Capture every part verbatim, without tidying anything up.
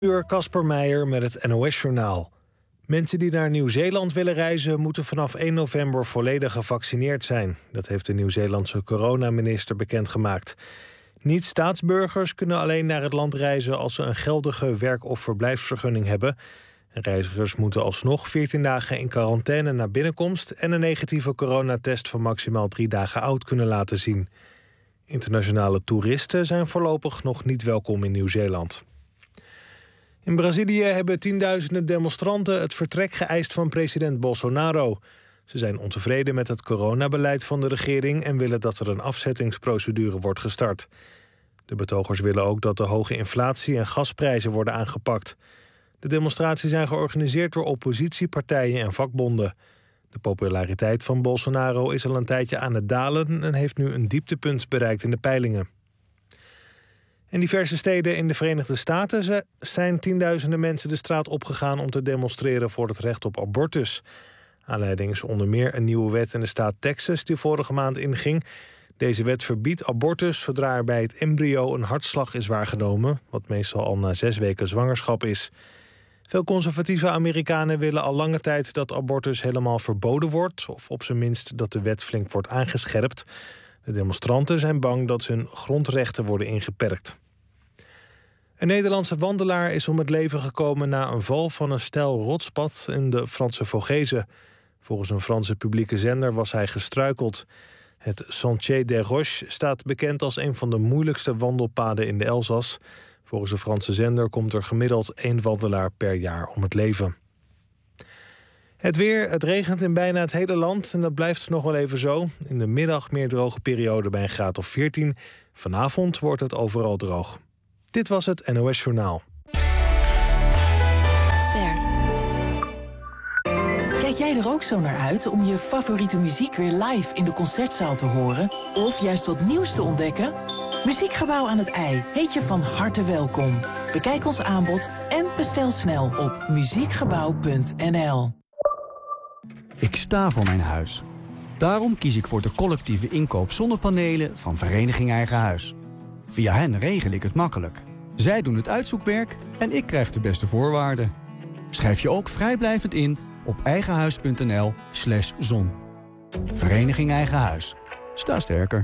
Uur Casper Meijer met het N O S-journaal. Mensen die naar Nieuw-Zeeland willen reizen moeten vanaf één november volledig gevaccineerd zijn. Dat heeft de Nieuw-Zeelandse coronaminister bekendgemaakt. Niet-staatsburgers kunnen alleen naar het land reizen als ze een geldige werk- of verblijfsvergunning hebben. En reizigers moeten alsnog veertien dagen in quarantaine na binnenkomst en een negatieve coronatest van maximaal drie dagen oud kunnen laten zien. Internationale toeristen zijn voorlopig nog niet welkom in Nieuw-Zeeland. In Brazilië hebben tienduizenden demonstranten het vertrek geëist van president Bolsonaro. Ze zijn ontevreden met het coronabeleid van de regering en willen dat er een afzettingsprocedure wordt gestart. De betogers willen ook dat de hoge inflatie en gasprijzen worden aangepakt. De demonstraties zijn georganiseerd door oppositiepartijen en vakbonden. De populariteit van Bolsonaro is al een tijdje aan het dalen en heeft nu een dieptepunt bereikt in de peilingen. In diverse steden in de Verenigde Staten zijn tienduizenden mensen de straat opgegaan om te demonstreren voor het recht op abortus. Aanleiding is onder meer een nieuwe wet in de staat Texas die vorige maand inging. Deze wet verbiedt abortus zodra er bij het embryo een hartslag is waargenomen, wat meestal al na zes weken zwangerschap is. Veel conservatieve Amerikanen willen al lange tijd dat abortus helemaal verboden wordt, of op zijn minst dat de wet flink wordt aangescherpt. De demonstranten zijn bang dat hun grondrechten worden ingeperkt. Een Nederlandse wandelaar is om het leven gekomen na een val van een steil rotspad in de Franse Vogezen. Volgens een Franse publieke zender was hij gestruikeld. Het Sentier des Roches staat bekend als een van de moeilijkste wandelpaden in de Elzas. Volgens de Franse zender komt er gemiddeld één wandelaar per jaar om het leven. Het weer, het regent in bijna het hele land en dat blijft nog wel even zo. In de middag meer droge periode bij een graad of veertien. Vanavond wordt het overal droog. Dit was het N O S-journaal. Ster. Kijk jij er ook zo naar uit om je favoriete muziek weer live in de concertzaal te horen? Of juist wat nieuws te ontdekken? Muziekgebouw aan het IJ heet je van harte welkom. Bekijk ons aanbod en bestel snel op muziekgebouw punt n l. Ik sta voor mijn huis. Daarom kies ik voor de collectieve inkoop zonnepanelen van Vereniging Eigen Huis. Via hen regel ik het makkelijk. Zij doen het uitzoekwerk en ik krijg de beste voorwaarden. Schrijf je ook vrijblijvend in op eigenhuis punt n l slash zon. Vereniging Eigen Huis. Sta sterker.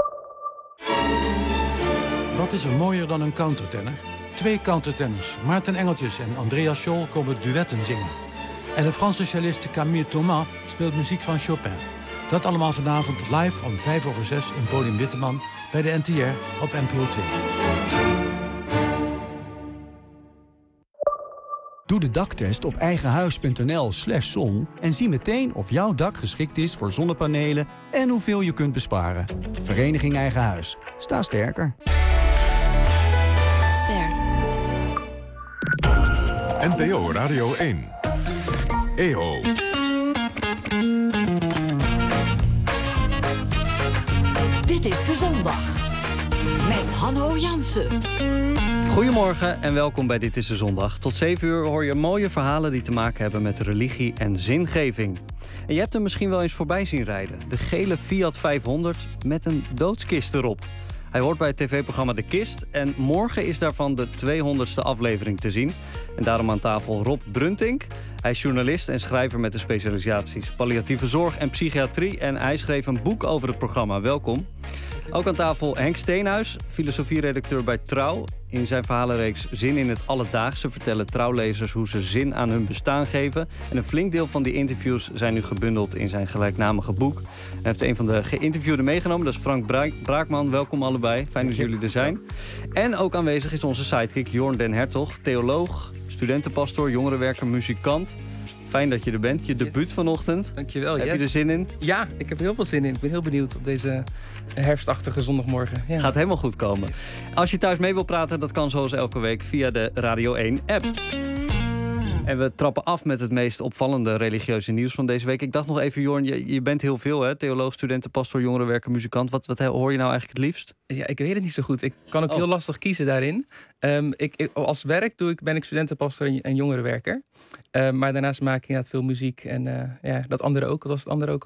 Wat is er mooier dan een countertenor? Twee countertenors, Maarten Engeltjes en Andreas Scholl, komen duetten zingen. En de Franse celliste Camille Thomas speelt muziek van Chopin. Dat allemaal vanavond live om vijf over zes in Podium Witteman bij de N T R op N P O twee. Doe de daktest op eigenhuis punt n l slash zon en zie meteen of jouw dak geschikt is voor zonnepanelen en hoeveel je kunt besparen. Vereniging Eigen Huis. Sta sterker. Ster. N P O Radio één. E O. Dit is De Zondag. Met Hanno Jansen. Goedemorgen en welkom bij Dit is de Zondag. Tot zeven uur hoor je mooie verhalen die te maken hebben met religie en zingeving. En je hebt hem misschien wel eens voorbij zien rijden. De gele Fiat vijfhonderd met een doodskist erop. Hij hoort bij het tv-programma De Kist en morgen is daarvan de tweehonderdste aflevering te zien. En daarom aan tafel Rob Bruntink. Hij is journalist en schrijver met de specialisaties palliatieve zorg en psychiatrie. En hij schreef een boek over het programma. Welkom. Ook aan tafel Henk Steenhuis, filosofie-redacteur bij Trouw. In zijn verhalenreeks Zin in het Alledaagse vertellen trouwlezers hoe ze zin aan hun bestaan geven. En een flink deel van die interviews zijn nu gebundeld in zijn gelijknamige boek. Hij heeft een van de geïnterviewden meegenomen, dat is Frank Braak- Braakman. Welkom allebei, fijn dat jullie er zijn. En ook aanwezig is onze sidekick Jorn den Hertog, theoloog, studentenpastoor, jongerenwerker, muzikant. Fijn dat je er bent. Je debuut vanochtend. Dankjewel. Heb yes. je er zin in? Ja, ik heb er heel veel zin in. Ik ben heel benieuwd op deze herfstachtige zondagmorgen. Ja. Gaat helemaal goed komen. Yes. Als je thuis mee wil praten, dat kan zoals elke week via de Radio één app. En we trappen af met het meest opvallende religieuze nieuws van deze week. Ik dacht nog even, Jorn, je, je bent heel veel, hè? Theoloog, studenten, pastoor, jongerenwerker, muzikant. Wat, wat hoor je nou eigenlijk het liefst? Ja, ik weet het niet zo goed. Ik kan ook oh. heel lastig kiezen daarin. Um, ik, ik, als werk doe ik, ben ik studentenpastoor en, en jongerenwerker. Uh, maar daarnaast maak ik inderdaad veel muziek. En uh, ja, dat andere ook. Wat was het andere ook alweer?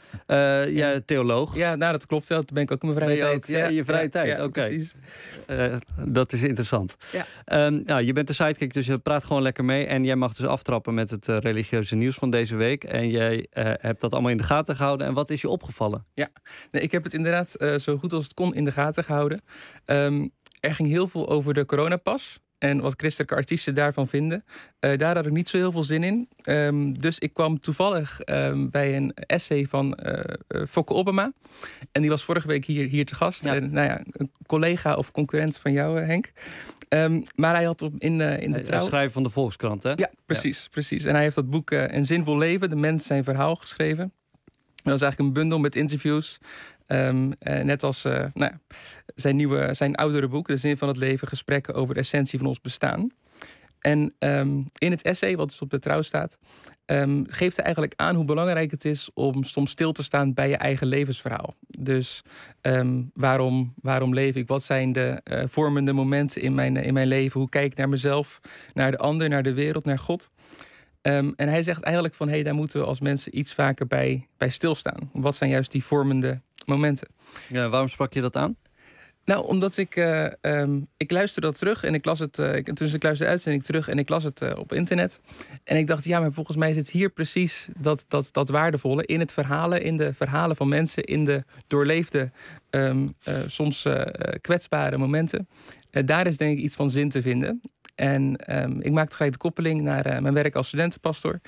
Uh, ja, theoloog. Ja, nou, dat klopt wel. Dat ben ik ook in mijn vrije ben je tijd. Ook, ja, in je vrije ja, tijd, ja, oké. Okay. Precies. Uh, dat is interessant. Ja. Um, nou, je bent de sidekick, dus je praat gewoon lekker mee. En jij mag dus aftrappen met het uh, religieuze nieuws van deze week. En jij uh, hebt dat allemaal in de gaten gehouden. En wat is je opgevallen? Ja, nee, ik heb het inderdaad uh, zo goed als het kon in de gaten gehouden. Um, er ging heel veel over de coronapas. En wat christelijke artiesten daarvan vinden. Uh, daar had ik niet zo heel veel zin in. Um, dus ik kwam toevallig um, bij een essay van uh, uh, Fokke Obbema. En die was vorige week hier, hier te gast. Ja. En, nou ja, een collega of concurrent van jou, Henk. Um, maar hij had op, in, uh, in de trouw... schrijver van de Volkskrant, hè? Ja, precies, ja. precies. En hij heeft dat boek uh, Een zinvol leven, de mens zijn verhaal geschreven. Dat is eigenlijk een bundel met interviews. Um, uh, net als uh, nou ja, zijn, nieuwe, zijn oudere boek, De Zin van het Leven, gesprekken over de essentie van ons bestaan. En um, in het essay, wat dus op de trouw staat, um, geeft hij eigenlijk aan hoe belangrijk het is om soms stil te staan bij je eigen levensverhaal. Dus um, waarom, waarom leef ik? Wat zijn de uh, vormende momenten in mijn, in mijn leven? Hoe kijk ik naar mezelf, naar de ander, naar de wereld, naar God? Um, en hij zegt eigenlijk van, hé, hey, daar moeten we als mensen iets vaker bij, bij stilstaan. Wat zijn juist die vormende momenten? Ja, waarom sprak je dat aan? Nou, omdat ik, uh, um, ik luisterde dat terug en ik las het, uh, ik, toen ik luisterde de uitzending terug en ik las het uh, op internet. En ik dacht, ja, maar volgens mij zit hier precies dat, dat, dat waardevolle in het verhalen, in de verhalen van mensen, in de doorleefde, um, uh, soms uh, kwetsbare momenten. Uh, daar is denk ik iets van zin te vinden. En um, ik maakte gelijk de koppeling naar uh, mijn werk als studentenpastor.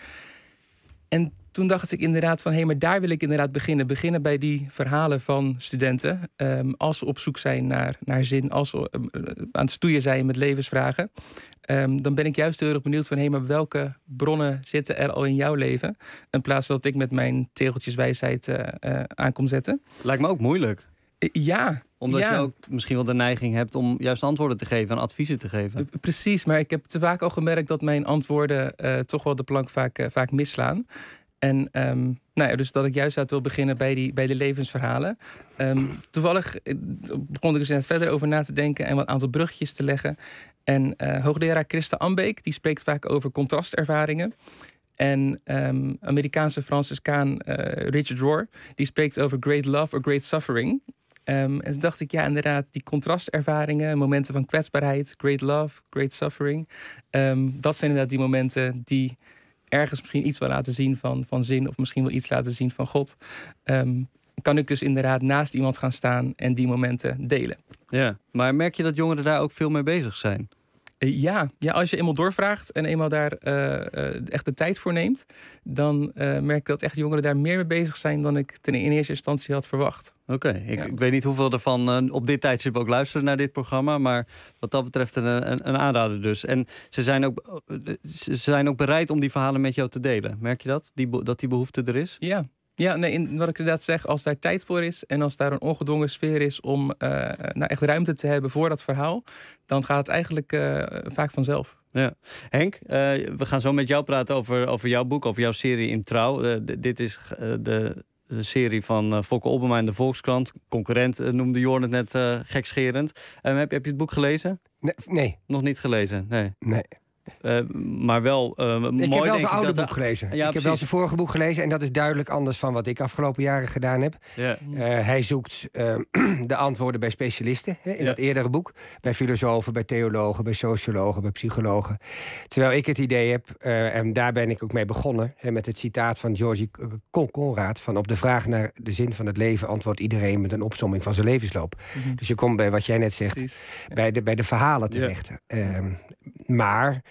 En toen dacht ik inderdaad van, hé, hey, maar daar wil ik inderdaad beginnen. Beginnen bij die verhalen van studenten. Um, als ze op zoek zijn naar, naar zin, als ze uh, aan het stoeien zijn met levensvragen. Um, dan ben ik juist heel erg benieuwd van, hé, hey, maar welke bronnen zitten er al in jouw leven? In plaats van dat ik met mijn tegeltjes wijsheid uh, uh, aan kom zetten. Lijkt me ook moeilijk. Uh, ja. Omdat ja. je ook misschien wel de neiging hebt om juist antwoorden te geven en adviezen te geven. Uh, precies, maar ik heb te vaak al gemerkt dat mijn antwoorden uh, toch wel de plank vaak, uh, vaak misslaan. En um, nou ja, dus dat ik juist uit wil beginnen bij, die, bij de levensverhalen. Um, toevallig begon ik dus net verder over na te denken en wat aantal bruggetjes te leggen. En uh, hoogleraar Christa Ambeek, die spreekt vaak over contrastervaringen. En um, Amerikaanse Franciscaan uh, Richard Rohr, die spreekt over great love or great suffering. Um, en toen dacht ik, ja, inderdaad, die contrastervaringen, momenten van kwetsbaarheid, great love, great suffering. Um, dat zijn inderdaad die momenten die ergens misschien iets wil laten zien van, van zin, of misschien wel iets laten zien van God. Um, kan ik dus inderdaad naast iemand gaan staan en die momenten delen. Ja, maar merk je dat jongeren daar ook veel mee bezig zijn? Uh, ja. ja, als je eenmaal doorvraagt en eenmaal daar uh, uh, echt de tijd voor neemt, dan uh, merk ik dat echt jongeren daar meer mee bezig zijn dan ik ten in eerste instantie had verwacht. Oké, okay. ik, ja. ik weet niet hoeveel ervan uh, op dit tijdstip ook luisteren naar dit programma, maar wat dat betreft een, een, een aanrader dus. En ze zijn, ook, ze zijn ook bereid om die verhalen met jou te delen. Merk je dat? Die, dat die behoefte er is? Ja. Ja, nee, in, wat ik inderdaad zeg, als daar tijd voor is en als daar een ongedwongen sfeer is om uh, nou echt ruimte te hebben voor dat verhaal, dan gaat het eigenlijk uh, vaak vanzelf. Ja. Henk, uh, we gaan zo met jou praten over, over jouw boek, over jouw serie In Trouw. Uh, d- dit is uh, de, de serie van uh, Fokke Obbema in de Volkskrant. Concurrent uh, noemde Jorn het net uh, gekscherend. Um, heb, heb je het boek gelezen? Nee. nee. Nog niet gelezen? Nee. Nee. Uh, maar wel uh, ik mooi, heb wel zijn oude dat boek gelezen. Ja, ik precies. heb wel zijn vorige boek gelezen. En dat is duidelijk anders van wat ik afgelopen jaren gedaan heb. Ja. Uh, hij zoekt uh, de antwoorden bij specialisten. Hè, in ja. dat eerdere boek. Bij filosofen, bij theologen, bij sociologen, bij psychologen. Terwijl ik het idee heb, uh, en daar ben ik ook mee begonnen, hè, met het citaat van Georgi Conrad, van op de vraag naar de zin van het leven antwoordt iedereen met een opsomming van zijn levensloop. Mm-hmm. Dus je komt bij wat jij net zegt, Precies. bij de, bij de verhalen terecht. Ja. Uh, maar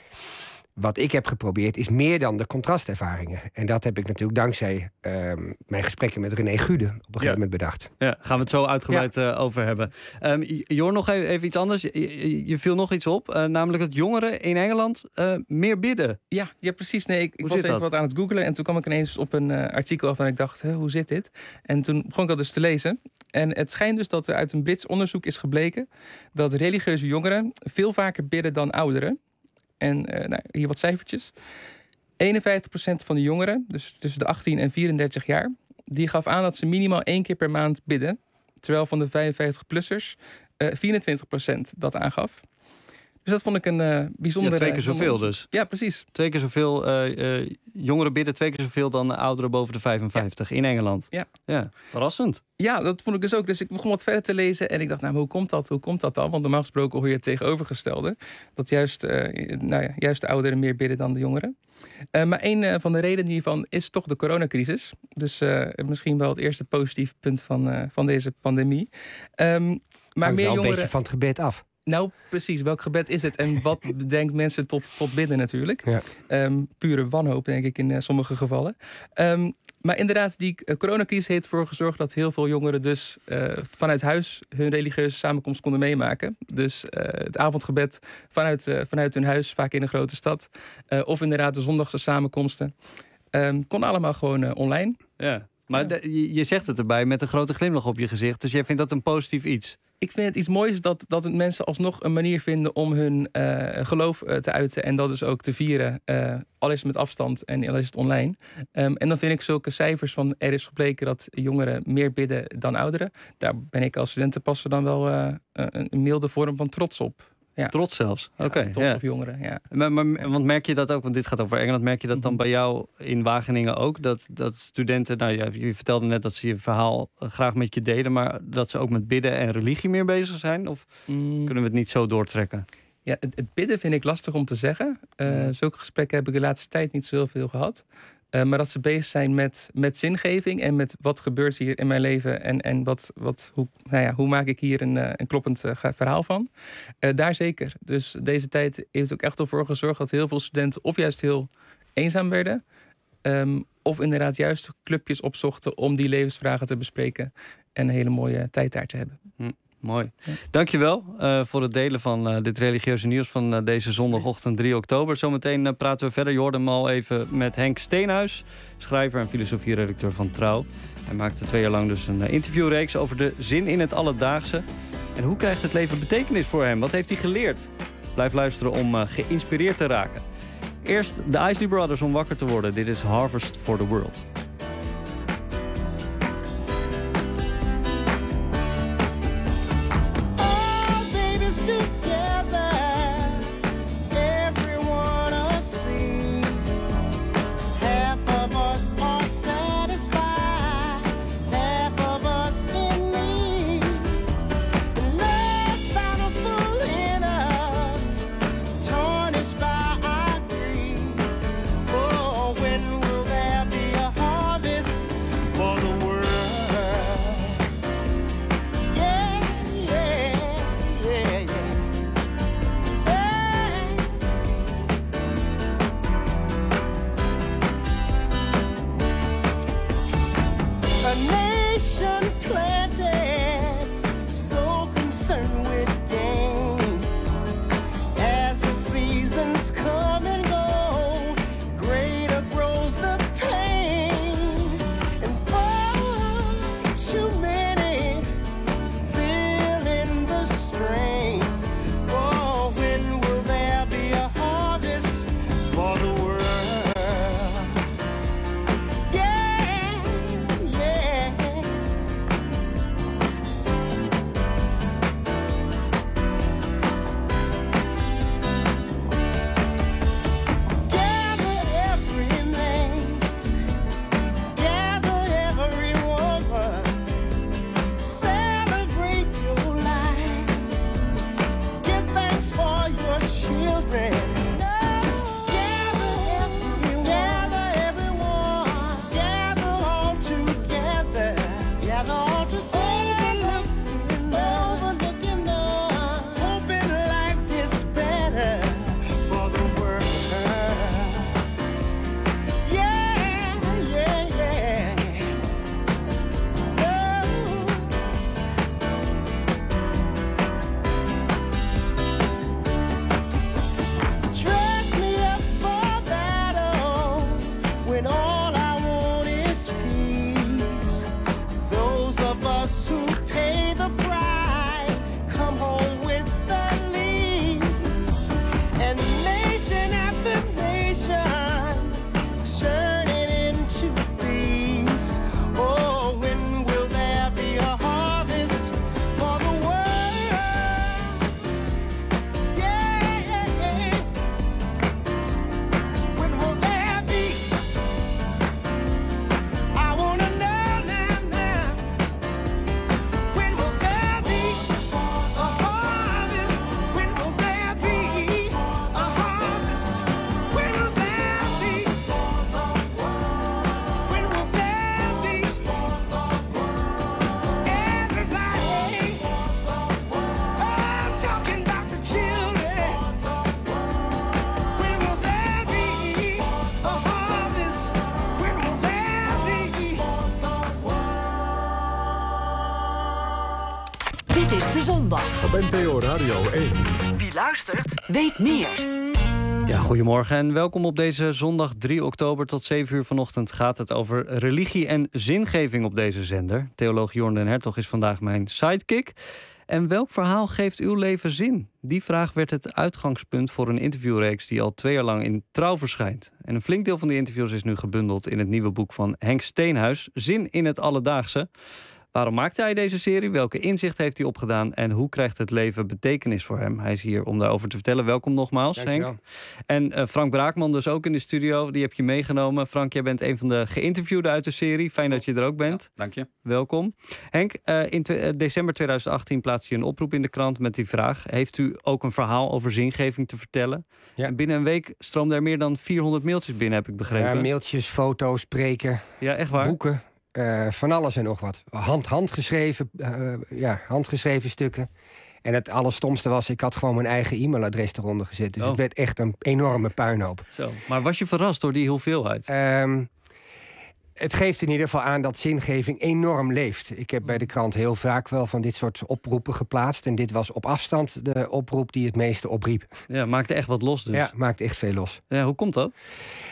wat ik heb geprobeerd is meer dan de contrastervaringen. En dat heb ik natuurlijk dankzij uh, mijn gesprekken met René Gude op een gegeven ja. moment bedacht. Ja, gaan we het zo uitgebreid ja. uh, over hebben. Um, Jorn, nog even, even iets anders. Je, je viel nog iets op, uh, namelijk dat jongeren in Engeland uh, meer bidden. Ja, ja precies. Nee, ik, ik was even dat? wat aan het googlen en toen kwam ik ineens op een uh, artikel af en ik dacht, hoe zit dit? En toen begon ik dat dus te lezen. En het schijnt dus dat er uit een Brits onderzoek is gebleken dat religieuze jongeren veel vaker bidden dan ouderen. En uh, nou, hier wat cijfertjes. eenenvijftig procent van de jongeren, dus tussen de achttien en vierendertig jaar, die gaf aan dat ze minimaal één keer per maand bidden. Terwijl van de vijfenvijftig-plussers uh, vierentwintig procent dat aangaf. Dus dat vond ik een uh, bijzondere... Ja, twee keer zoveel dus. Ja, precies. Twee keer zoveel, uh, uh, jongeren bidden twee keer zoveel dan ouderen boven de vijfenvijftig ja. in Engeland. Ja. ja. Verrassend. Ja, dat vond ik dus ook. Dus ik begon wat verder te lezen en ik dacht, nou, hoe komt dat? Hoe komt dat dan? Want normaal gesproken hoor je het tegenovergestelde. Dat juist, uh, nou ja, juist de ouderen meer bidden dan de jongeren. Uh, maar een uh, van de redenen hiervan is toch de coronacrisis. Dus uh, misschien wel het eerste positieve punt van, uh, van deze pandemie. Um, maar meer wel jongeren... een beetje van het gebed af. Nou, precies. Welk gebed is het? En wat bedenkt mensen tot, tot bidden natuurlijk? Ja. Um, pure wanhoop, denk ik, in uh, sommige gevallen. Um, maar inderdaad, die uh, coronacrisis heeft ervoor gezorgd dat heel veel jongeren dus uh, vanuit huis hun religieuze samenkomst konden meemaken. Dus uh, het avondgebed vanuit, uh, vanuit hun huis, vaak in een grote stad. Uh, of inderdaad de zondagse samenkomsten. Um, kon allemaal gewoon uh, online. Ja, maar ja. De, je zegt het erbij met een grote glimlach op je gezicht. Dus jij vindt dat een positief iets? Ik vind het iets moois dat, dat mensen alsnog een manier vinden om hun uh, geloof uh, te uiten. En dat dus ook te vieren. Uh, al is het met afstand en al is het online. Um, en dan vind ik zulke cijfers van er is gebleken dat jongeren meer bidden dan ouderen. Daar ben ik als studentenpasser dan wel uh, een milde vorm van trots op. Ja. Trots zelfs? Oké. Okay, ja, trots ja. op jongeren, ja. Maar, maar, want merk je dat ook, want dit gaat over Engeland, merk je dat dan bij jou in Wageningen ook? Dat, dat studenten, nou ja, je vertelde net dat ze je verhaal graag met je deden, maar dat ze ook met bidden en religie meer bezig zijn? Of mm. kunnen we het niet zo doortrekken? Ja, het, het bidden vind ik lastig om te zeggen. Uh, zulke gesprekken heb ik de laatste tijd niet zo veel gehad. Uh, maar dat ze bezig zijn met, met zingeving en met wat gebeurt hier in mijn leven en, en wat, wat, hoe, nou ja, hoe maak ik hier een, uh, een kloppend uh, verhaal van. Uh, daar zeker. Dus deze tijd heeft ook echt ervoor gezorgd dat heel veel studenten of juist heel eenzaam werden. Um, of inderdaad juist clubjes opzochten om die levensvragen te bespreken en een hele mooie tijd daar te hebben. Hm. Mooi. Ja. Dankjewel uh, voor het delen van uh, dit religieuze nieuws van uh, deze zondagochtend drie oktober. Zometeen uh, praten we verder. Je hoorde hem al even met Henk Steenhuis, schrijver en filosofie-redacteur van Trouw. Hij maakte twee jaar lang dus een uh, interviewreeks over de zin in het alledaagse. En hoe krijgt het leven betekenis voor hem? Wat heeft hij geleerd? Blijf luisteren om uh, geïnspireerd te raken. Eerst de Isley Brothers om wakker te worden. Dit is Harvest for the World. When will there be a heart? Zondag. Op N P O Radio één. Wie luistert, weet meer. Ja, goedemorgen en welkom op deze zondag drie oktober. Tot zeven uur vanochtend gaat het over religie en zingeving op deze zender. Theoloog Jorn den Hertog is vandaag mijn sidekick. En welk verhaal geeft uw leven zin? Die vraag werd het uitgangspunt voor een interviewreeks die al twee jaar lang in Trouw verschijnt. En een flink deel van die interviews is nu gebundeld in het nieuwe boek van Henk Steenhuis, Zin in het Alledaagse. Waarom maakte hij deze serie? Welke inzicht heeft hij opgedaan? En hoe krijgt het leven betekenis voor hem? Hij is hier om daarover te vertellen. Welkom nogmaals, Dankjewel. Henk. En uh, Frank Braakman dus ook in de studio. Die heb je meegenomen. Frank, jij bent een van de geïnterviewden uit de serie. Fijn dat je er ook bent. Ja, dank je. Welkom. Henk, uh, in uh, december tweeduizend achttien plaatste je een oproep in de krant met die vraag. Heeft u ook een verhaal over zingeving te vertellen? Ja. En binnen een week stroomden er meer dan vierhonderd mailtjes binnen, heb ik begrepen. Ja, mailtjes, foto's, spreken, ja, echt waar? Boeken. Uh, van alles en nog wat. Hand, handgeschreven, uh, ja, handgeschreven stukken. En het allerstomste was, ik had gewoon mijn eigen e-mailadres eronder gezet. Dus oh. het werd echt een enorme puinhoop. Zo. Maar was je verrast door die hoeveelheid? Um, het geeft in ieder geval aan dat zingeving enorm leeft. Ik heb bij de krant heel vaak wel van dit soort oproepen geplaatst. En dit was op afstand de oproep die het meeste opriep. Ja, maakte echt wat los dus. Ja, maakte echt veel los. Ja, hoe komt dat?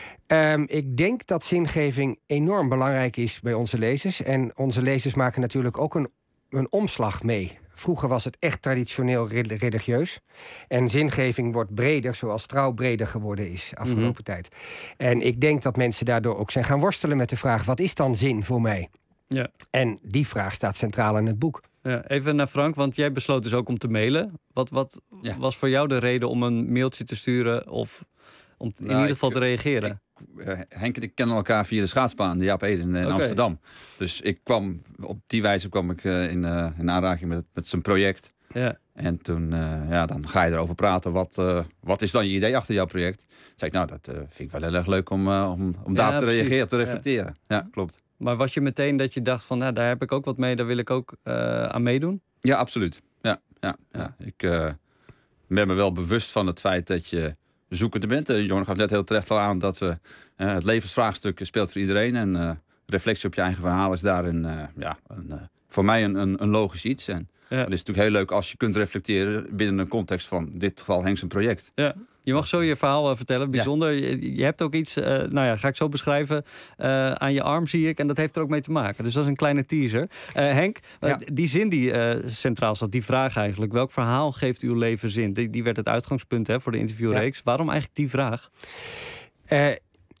Um, ik denk dat zingeving enorm belangrijk is bij onze lezers. En onze lezers maken natuurlijk ook een, een omslag mee. Vroeger was het echt traditioneel religieus. En zingeving wordt breder, zoals Trouw breder geworden is afgelopen mm-hmm. tijd. En ik denk dat mensen daardoor ook zijn gaan worstelen met de vraag: wat is dan zin voor mij? Ja. En die vraag staat centraal in het boek. Ja, even naar Frank, want jij besloot dus ook om te mailen. Wat, wat ja. was voor jou de reden om een mailtje te sturen of om in nou, ieder geval ik, te reageren? Ik, Uh, Henk en ik kennen elkaar via de schaatsbaan, de Jaap Eden in okay. Amsterdam. Dus ik kwam, op die wijze kwam ik uh, in, uh, in aanraking met, met zijn project. Ja. En toen, uh, ja, dan ga je erover praten. Wat, uh, wat is dan je idee achter jouw project? Toen zei ik, nou, dat uh, vind ik wel heel erg leuk om, uh, om, om ja, daarop te precies. reageren, te reflecteren. Ja. ja, klopt. Maar was je meteen dat je dacht van, nou, daar heb ik ook wat mee, daar wil ik ook uh, aan meedoen? Ja, absoluut. Ja, ja, ja. Ik uh, ben me wel bewust van het feit dat je zoekende bent. Uh, Jorn gaf net heel terecht al aan dat we uh, het levensvraagstuk speelt voor iedereen. En uh, reflectie op je eigen verhaal is daarin uh, ja, een, uh, voor mij een, een, een logisch iets. En ja. het is natuurlijk heel leuk als je kunt reflecteren binnen een context van in dit geval Henk zijn project. Ja. Je mag zo je verhaal uh, vertellen. Bijzonder. Ja. Je, je hebt ook iets, uh, nou ja, ga ik zo beschrijven, uh, aan je arm zie ik. En dat heeft er ook mee te maken. Dus dat is een kleine teaser. Uh, Henk, uh, ja. die zin die uh, centraal staat, die vraag eigenlijk. Welk verhaal geeft uw leven zin? Die, die werd het uitgangspunt hè, voor de interviewreeks. Ja. Waarom eigenlijk die vraag? Uh,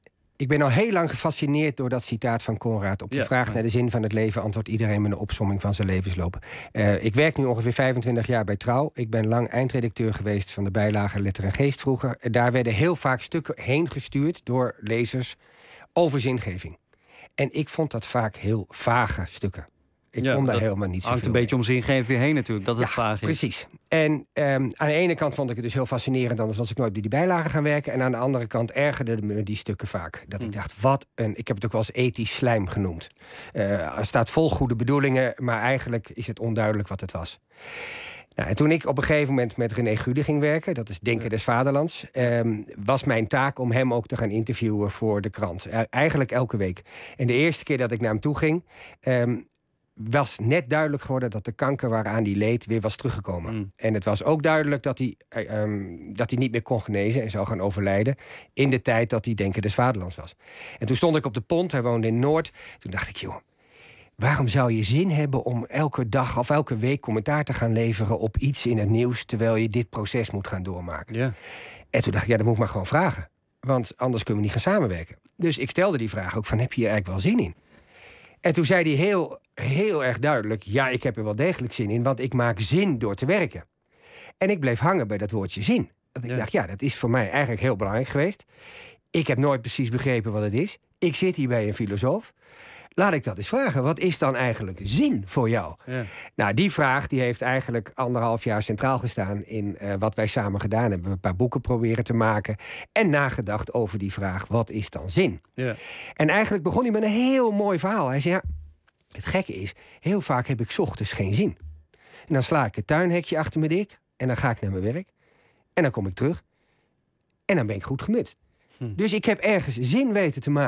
Ik ben al heel lang gefascineerd door dat citaat van Conrad. Op de ja. vraag naar de zin van het leven antwoordt iedereen met een opsomming van zijn levensloop. Uh, ik werk nu ongeveer vijfentwintig jaar bij Trouw. Ik ben lang eindredacteur geweest van de bijlage Letter en Geest vroeger. Daar werden heel vaak stukken heen gestuurd door lezers over zingeving. En ik vond dat vaak heel vage stukken. Ik ja, kon daar helemaal niet zo hangt een beetje om zingeving heen natuurlijk, dat het ja, vaag is. Precies. En um, aan de ene kant vond ik het dus heel fascinerend, anders was ik nooit bij die bijlagen gaan werken. En aan de andere kant ergerde me die stukken vaak. Dat mm. ik dacht, wat een... Ik heb het ook wel eens ethisch slijm genoemd. Uh, er staat vol goede bedoelingen, maar eigenlijk is het onduidelijk wat het was. Nou, en toen ik op een gegeven moment met René Gude ging werken, dat is Denker des Vaderlands, um, was mijn taak om hem ook te gaan interviewen voor de krant. Uh, eigenlijk elke week. En de eerste keer dat ik naar hem toe ging, Um, was net duidelijk geworden dat de kanker waaraan hij leed weer was teruggekomen. Mm. En het was ook duidelijk dat hij, um, dat hij niet meer kon genezen en zou gaan overlijden in de tijd dat hij Denker des Vaderlands was. En toen stond ik op de Pont, hij woonde in Noord. Toen dacht ik, joh, waarom zou je zin hebben om elke dag of elke week commentaar te gaan leveren op iets in het nieuws, terwijl je dit proces moet gaan doormaken? Yeah. En toen dacht ik, ja, dat moet ik maar gewoon vragen. Want anders kunnen we niet gaan samenwerken. Dus ik stelde die vraag ook van, heb je hier eigenlijk wel zin in? En toen zei hij heel, heel erg duidelijk, ja, ik heb er wel degelijk zin in, want ik maak zin door te werken. En ik bleef hangen bij dat woordje zin. Dat ik ja. dacht, ja, dat is voor mij eigenlijk heel belangrijk geweest. Ik heb nooit precies begrepen wat het is. Ik zit hier bij een filosoof. Laat ik dat eens vragen. Wat is dan eigenlijk zin voor jou? Ja. Nou, die vraag die heeft eigenlijk anderhalf jaar centraal gestaan in uh, wat wij samen gedaan hebben. Een paar boeken proberen te maken en nagedacht over die vraag, wat is dan zin? Ja. En eigenlijk begon hij met een heel mooi verhaal. Hij zei, ja, het gekke is, heel vaak heb ik 's ochtends geen zin. En dan sla ik het tuinhekje achter me dik en dan ga ik naar mijn werk. En dan kom ik terug en dan ben ik goed gemut. Hm. Dus ik heb ergens zin weten te maken.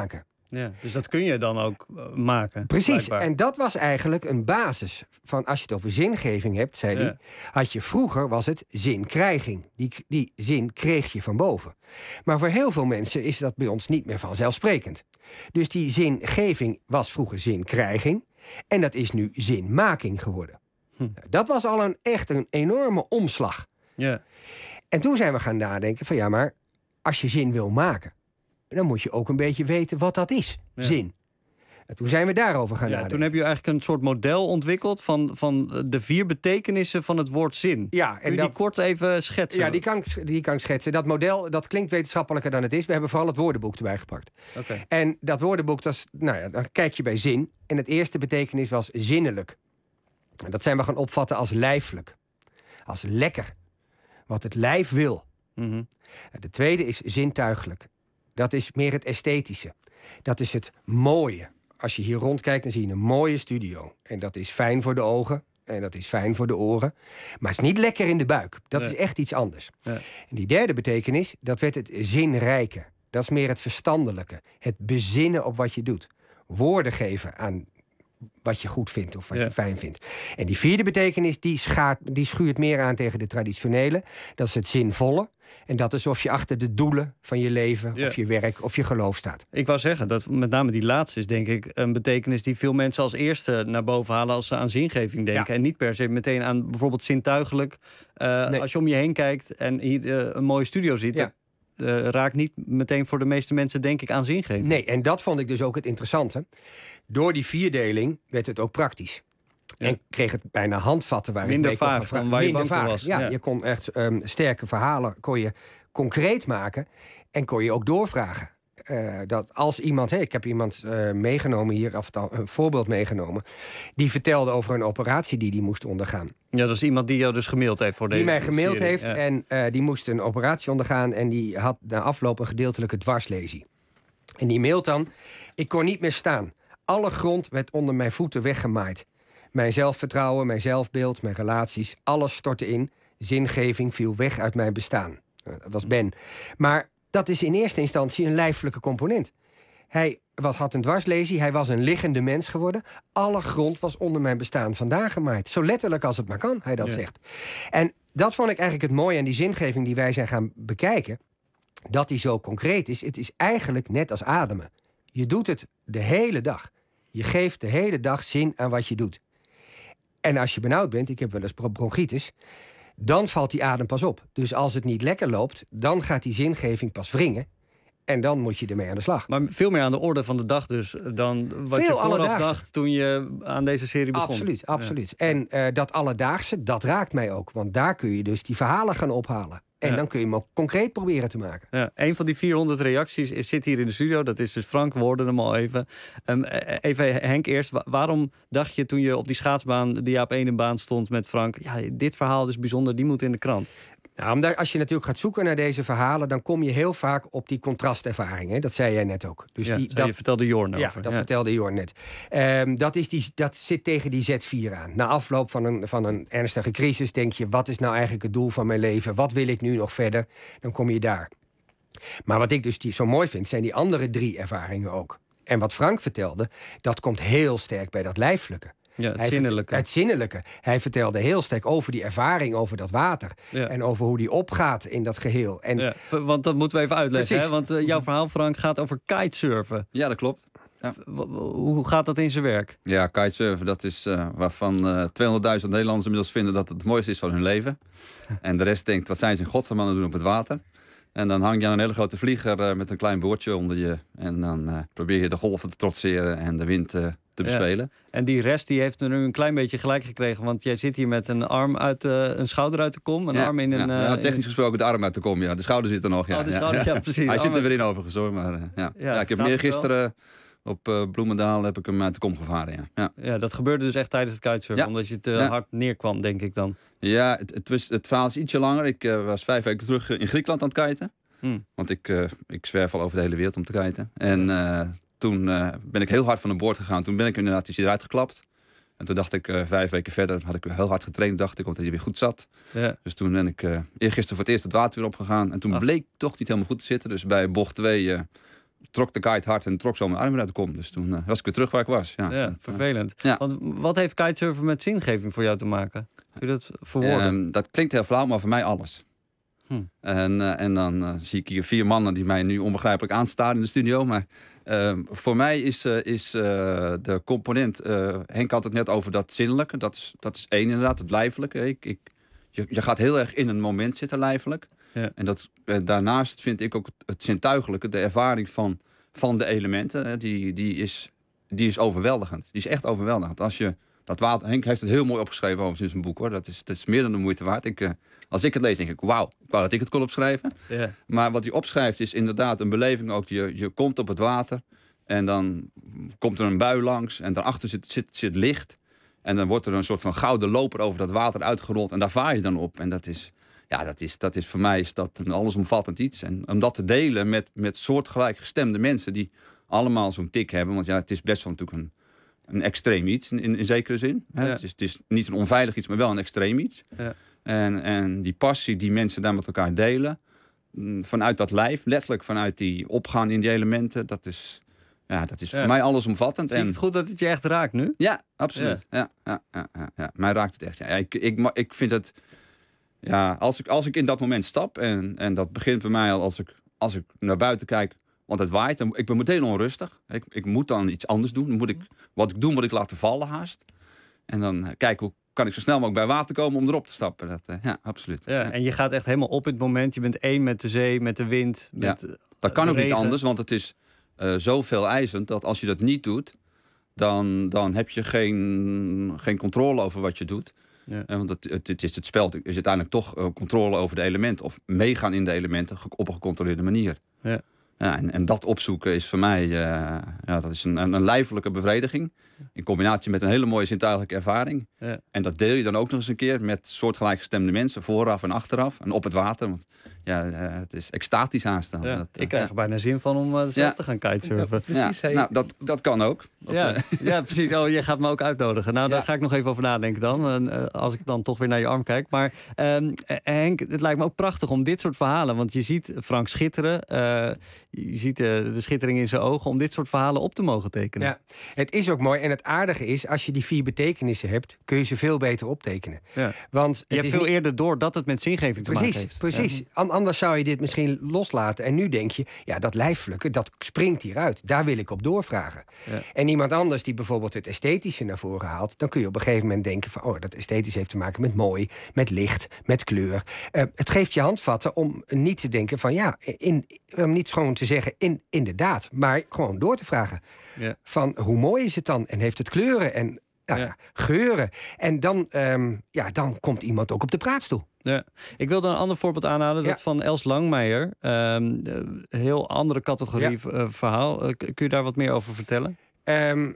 Ja, dus dat kun je dan ook uh, maken. Precies, blijkbaar. En dat was eigenlijk een basis van, als je het over zingeving hebt, zei hij, Ja. had je vroeger was het zinkrijging. Die, die zin kreeg je van boven. Maar voor heel veel mensen is dat bij ons niet meer vanzelfsprekend. Dus die zingeving was vroeger zinkrijging en dat is nu zinmaking geworden. Hm. Dat was al een, echt een enorme omslag. Ja. En toen zijn we gaan nadenken van ja, maar als je zin wil maken, dan moet je ook een beetje weten wat dat is, Ja. zin. En toen zijn we daarover gaan Ja, nadenken. toen heb je eigenlijk een soort model ontwikkeld van, van de vier betekenissen van het woord zin. Ja, Kun en je dat, die kort even schetsen? ja, die kan, ik- die kan ik schetsen. Dat model, dat klinkt wetenschappelijker dan het is. We hebben vooral het woordenboek erbij gepakt. Oké. En dat woordenboek, dat is, nou ja, dan kijk je bij zin. En het eerste betekenis was zinnelijk. En dat zijn we gaan opvatten als lijfelijk. Als lekker. Wat het lijf wil. Mhm. En de tweede is zintuigelijk. Dat is meer het esthetische. Dat is het mooie. Als je hier rondkijkt, dan zie je een mooie studio. En dat is fijn voor de ogen. En dat is fijn voor de oren. Maar het is niet lekker in de buik. Dat Nee. is echt iets anders. Ja. En die derde betekenis, dat werd het zinrijke. Dat is meer het verstandelijke. Het bezinnen op wat je doet. Woorden geven aan wat je goed vindt of wat Ja. je fijn vindt. En die vierde betekenis, die, schaart, die schuurt meer aan tegen de traditionele. Dat is het zinvolle. En dat is of je achter de doelen van je leven, Ja. of je werk, of je geloof staat. Ik wou zeggen, dat met name die laatste is denk ik een betekenis die veel mensen als eerste naar boven halen als ze aan zingeving denken. Ja. En niet per se meteen aan bijvoorbeeld zintuigelijk. Uh, Nee. Als je om je heen kijkt en hier uh, een mooie studio ziet, Ja. dat uh, raakt niet meteen voor de meeste mensen denk ik aan zingeving. Nee, en dat vond ik dus ook het interessante. Door die vierdeling werd het ook praktisch. Ja. En kreeg het bijna handvatten waar Minder ik mee kon vaag gaan vra- dan waar je Minder bang voor vaag. was. Ja, Ja. je kon echt um, sterke verhalen kon je concreet maken en kon je ook doorvragen. Uh, dat als iemand, hey, ik heb iemand uh, meegenomen hier, of dan, een voorbeeld meegenomen, die vertelde over een operatie die hij moest ondergaan. Ja, dat is iemand die jou dus gemaild heeft voor Die deze mij gemaild serie. heeft Ja. en uh, die moest een operatie ondergaan en die had na afloop een gedeeltelijke dwarslesie. En die mailt dan: ik kon niet meer staan. Alle grond werd onder mijn voeten weggemaaid. Mijn zelfvertrouwen, mijn zelfbeeld, mijn relaties, alles stortte in. Zingeving viel weg uit mijn bestaan. Uh, dat was Ben. Maar dat is in eerste instantie een lijfelijke component. Hij wat had een dwarslesie, hij was een liggende mens geworden. Alle grond was onder mijn bestaan vandaan gemaaid. Zo letterlijk als het maar kan, hij dat Ja. zegt. En dat vond ik eigenlijk het mooie aan die zingeving die wij zijn gaan bekijken. Dat die zo concreet is. Het is eigenlijk net als ademen. Je doet het de hele dag. Je geeft de hele dag zin aan wat je doet. En als je benauwd bent, ik heb wel eens bron- bronchitis, dan valt die adem pas op. Dus als het niet lekker loopt, dan gaat die zingeving pas wringen. En dan moet je ermee aan de slag. Maar veel meer aan de orde van de dag dus dan wat Veel je vooraf alledaagse. dacht toen je aan deze serie begon. Absoluut, absoluut. En uh, dat alledaagse, dat raakt mij ook. Want daar kun je dus die verhalen gaan ophalen. En Ja. dan kun je hem ook concreet proberen te maken. Ja, een van die vierhonderd reacties is, zit hier in de studio. Dat is dus Frank, we hoorden hem al even. Um, even Henk eerst. Wa- waarom dacht je toen je op die schaatsbaan, die Jaap Eenenbaan stond met Frank, ja, dit verhaal is bijzonder, die moet in de krant? Nou, omdat als je natuurlijk gaat zoeken naar deze verhalen, dan kom je heel vaak op die contrastervaring. Hè? Dat zei jij net ook. Dus Ja, die, zei dat je vertelde Jorn Ja, over. dat Ja. vertelde Jorn net. Um, dat, is die, dat zit tegen die Z vier aan. Na afloop van een, van een ernstige crisis denk je, wat is nou eigenlijk het doel van mijn leven? Wat wil ik nu nog verder? Dan kom je daar. Maar wat ik dus die zo mooi vind, zijn die andere drie ervaringen ook. En wat Frank vertelde, dat komt heel sterk bij dat lijfelijke. Ja, het Hij zinnelijke. vert- Het zinnelijke. Hij vertelde heel sterk over die ervaring, over dat water. Ja. En over hoe die opgaat in dat geheel. En Ja, v- want dat moeten we even uitleggen. Precies. Hè? Want uh, jouw verhaal, Frank, gaat over kitesurfen. Ja, dat klopt. Ja. W- w- Hoe gaat dat in zijn werk? Ja, kitesurfen, dat is uh, waarvan uh, tweehonderdduizend Nederlanders inmiddels vinden dat het het mooiste is van hun leven. En de rest denkt, wat zijn ze in godsnaam aan het doen op het water? En dan hang je aan een hele grote vlieger uh, met een klein boordje onder je. En dan uh, probeer je de golven te trotseren en de wind uh, te bespelen. Ja. En die rest die heeft er nu een klein beetje gelijk gekregen. Want jij zit hier met een arm uit uh, een schouder uit de kom. Een ja, arm in ja. een... Uh, nou, technisch in... gesproken de arm uit de kom, ja. De schouder zit er nog, ja. Oh, de schouder, ja, ja precies. Hij arm zit er uit... weer in overigens, hoor. Maar, uh, ja. Ja, Ja, ik heb gaat meer het wel? gisteren op uh, Bloemendaal heb ik hem uit de kom gevaren, ja. Ja, ja dat gebeurde dus echt tijdens het kitesurfen. Ja. Omdat je te Ja. hard neerkwam, denk ik dan. ja het, het, was, het verhaal is ietsje langer. Ik uh, was vijf weken terug in Griekenland aan het kiten. Hmm. Want ik, uh, ik zwerf al over de hele wereld om te kiten. En uh, toen uh, ben ik heel hard van de boord gegaan. Toen ben ik inderdaad is hij eruit geklapt. En toen dacht ik, uh, vijf weken verder had ik heel hard getraind, dacht ik, omdat hij weer goed zat. Ja. Dus toen ben ik uh, eergisteren voor het eerst het water weer opgegaan. En toen Ach. bleek toch niet helemaal goed te zitten. Dus bij bocht twee uh, trok de kite hard en trok zo mijn arm uit de kom. Dus toen uh, was ik weer terug waar ik was. Ja, ja dat, vervelend. Uh, ja. Want wat heeft kitesurfen met zingeving voor jou te maken? Kun je dat verwoorden? Um, dat klinkt heel flauw, maar voor mij alles. Hm. En, uh, en dan uh, zie ik hier vier mannen die mij nu onbegrijpelijk aanstaren in de studio. Maar uh, voor mij is, uh, is uh, de component... Uh, Henk had het net over dat zinnelijke. Dat is, dat is één inderdaad, het lijfelijke. Ik, ik, je, je gaat heel erg in een moment zitten lijfelijk. Ja. En dat, uh, daarnaast vind ik ook het, het zintuigelijke, de ervaring van, van de elementen, uh, die, die, is, die is overweldigend. Die is echt overweldigend. Als je dat water, Henk heeft het heel mooi opgeschreven over in zijn boek, hoor. Dat is, dat is meer dan de moeite waard. Ik, uh, als ik het lees, denk ik, wauw, ik wou dat ik het kon opschrijven. Ja. Maar wat hij opschrijft is inderdaad een beleving ook. Je, je komt op het water en dan komt er een bui langs en daarachter zit, zit, zit licht. En dan wordt er een soort van gouden loper over dat water uitgerold en daar vaar je dan op. En dat is... Ja, dat is, dat is voor mij is dat een allesomvattend iets. En om dat te delen met, met soortgelijk gestemde mensen die allemaal zo'n tik hebben. Want ja, het is best wel natuurlijk een, een extreem iets in, in, in zekere zin. Hè? Ja. Het, is, het is niet een onveilig iets, maar wel een extreem iets. Ja. En, en die passie die mensen daar met elkaar delen, vanuit dat lijf, letterlijk vanuit die opgaan in die elementen, dat is, ja, dat is ja. voor mij allesomvattend. Zie je het goed dat het je echt raakt nu? Ja, absoluut. Ja. Ja, ja, ja, ja, ja. Mij raakt het echt. Ja. Ik, ik, ik vind het... Ja, als ik, als ik in dat moment stap, en, en dat begint bij mij al als ik, als ik naar buiten kijk, want het waait, dan, ik ben meteen onrustig. Ik, ik moet dan iets anders doen. Dan moet ik, wat ik doe, moet ik laten vallen haast. En dan uh, kijk hoe kan ik zo snel mogelijk bij water komen om erop te stappen. Dat, uh, ja, absoluut. Ja, ja. En je gaat echt helemaal op in het moment. Je bent één met de zee, met de wind. Met, ja, dat kan ook regen. Niet anders, want het is uh, zo veel eisend dat als je dat niet doet, dan, dan heb je geen, geen controle over wat je doet. Ja. Uh, want het, het, het is het spel, is uiteindelijk toch uh, controle over de elementen of meegaan in de elementen op een gecontroleerde manier. Ja. Ja, en, en dat opzoeken is voor mij uh, ja, dat is een, een, een lijfelijke bevrediging. In combinatie met een hele mooie zintuigelijke ervaring. Ja. En dat deel je dan ook nog eens een keer met soortgelijk gestemde mensen, vooraf en achteraf. En op het water. Want ja, uh, het is extatisch aanstaan. Ja, dat, uh, ik krijg er bijna zin van om uh, zelf ja. te gaan kitesurfen. Ja, precies. Ja, nou, dat, dat kan ook. Dat, ja, uh, ja, precies. Oh, je gaat me ook uitnodigen. Nou, ja. Daar ga ik nog even over nadenken dan. Uh, als ik dan toch weer naar je arm kijk. Maar uh, Henk, het lijkt me ook prachtig om dit soort verhalen. Want je ziet Frank schitteren. Uh, je ziet uh, de schittering in zijn ogen. Om dit soort verhalen op te mogen tekenen. Ja, het is ook mooi. En het aardige is, als je die vier betekenissen hebt, kun je ze veel beter optekenen. Ja. Want het je hebt is veel niet... eerder door dat het met zingeving te precies, maken heeft. Precies. Ja. Anders zou je dit misschien loslaten. En nu denk je, ja, dat lijfelijke, dat springt hieruit. Daar wil ik op doorvragen. Ja. En iemand anders die bijvoorbeeld het esthetische naar voren haalt, dan kun je op een gegeven moment denken van, oh, dat esthetisch heeft te maken met mooi, met licht, met kleur. Uh, het geeft je handvatten om niet te denken van, ja, in, om niet gewoon te zeggen, in, inderdaad, maar gewoon door te vragen. Ja. Van, hoe mooi is het dan? En heeft het kleuren en nou, ja. geuren? En dan, um, ja, dan komt iemand ook op de praatstoel. Ja. Ik wilde een ander voorbeeld aanhalen, dat ja. van Els Langmeijer. Um, een heel andere categorie ja. uh, verhaal. Uh, kun je daar wat meer over vertellen? Um,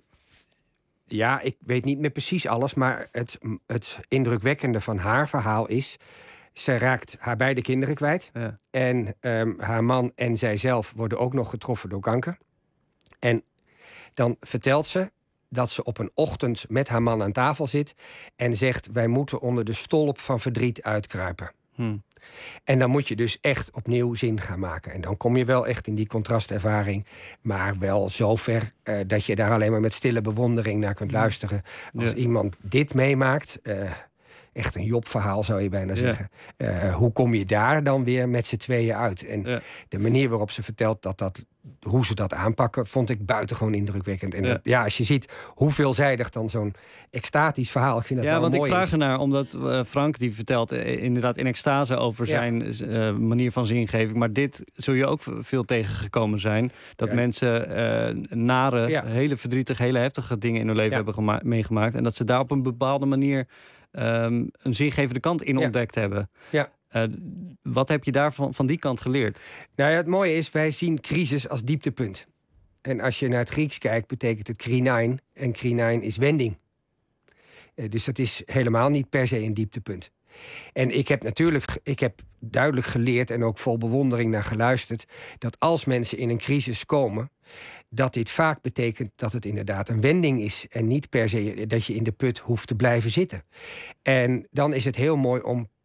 ja, ik weet niet meer precies alles, maar het, het indrukwekkende van haar verhaal is, zij raakt haar beide kinderen kwijt. Ja. En um, haar man en zijzelf worden ook nog getroffen door kanker. En dan vertelt ze dat ze op een ochtend met haar man aan tafel zit en zegt, wij moeten onder de stolp van verdriet uitkruipen. Hmm. En dan moet je dus echt opnieuw zin gaan maken. En dan kom je wel echt in die contrastervaring, maar wel zover uh, dat je daar alleen maar met stille bewondering naar kunt luisteren. Als ja. iemand dit meemaakt, uh, echt een Job-verhaal zou je bijna zeggen. Ja. Uh, hoe kom je daar dan weer met z'n tweeën uit? En ja. de manier waarop ze vertelt dat dat, hoe ze dat aanpakken, vond ik buitengewoon indrukwekkend. En ja, dat, ja als je ziet hoe veelzijdig dan zo'n extatisch verhaal, ik vind dat ja, wel want mooi ik vraag is. ernaar, omdat uh, Frank die vertelt uh, inderdaad in extase over ja. zijn uh, manier van zingeving, maar dit zul je ook veel tegengekomen zijn, dat ja. mensen uh, nare, ja. hele verdrietige, hele heftige dingen in hun leven ja. hebben gema- meegemaakt en dat ze daar op een bepaalde manier Um, een zingevende kant in ja. ontdekt hebben. Ja. Uh, wat heb je daarvan van die kant geleerd? Nou ja, het mooie is, wij zien crisis als dieptepunt. En als je naar het Grieks kijkt, betekent het krinein. En krinein is wending. Uh, dus dat is helemaal niet per se een dieptepunt. En ik heb natuurlijk, ik heb duidelijk geleerd en ook vol bewondering naar geluisterd, dat als mensen in een crisis komen, dat dit vaak betekent dat het inderdaad een wending is en niet per se dat je in de put hoeft te blijven zitten. En dan is het heel mooi om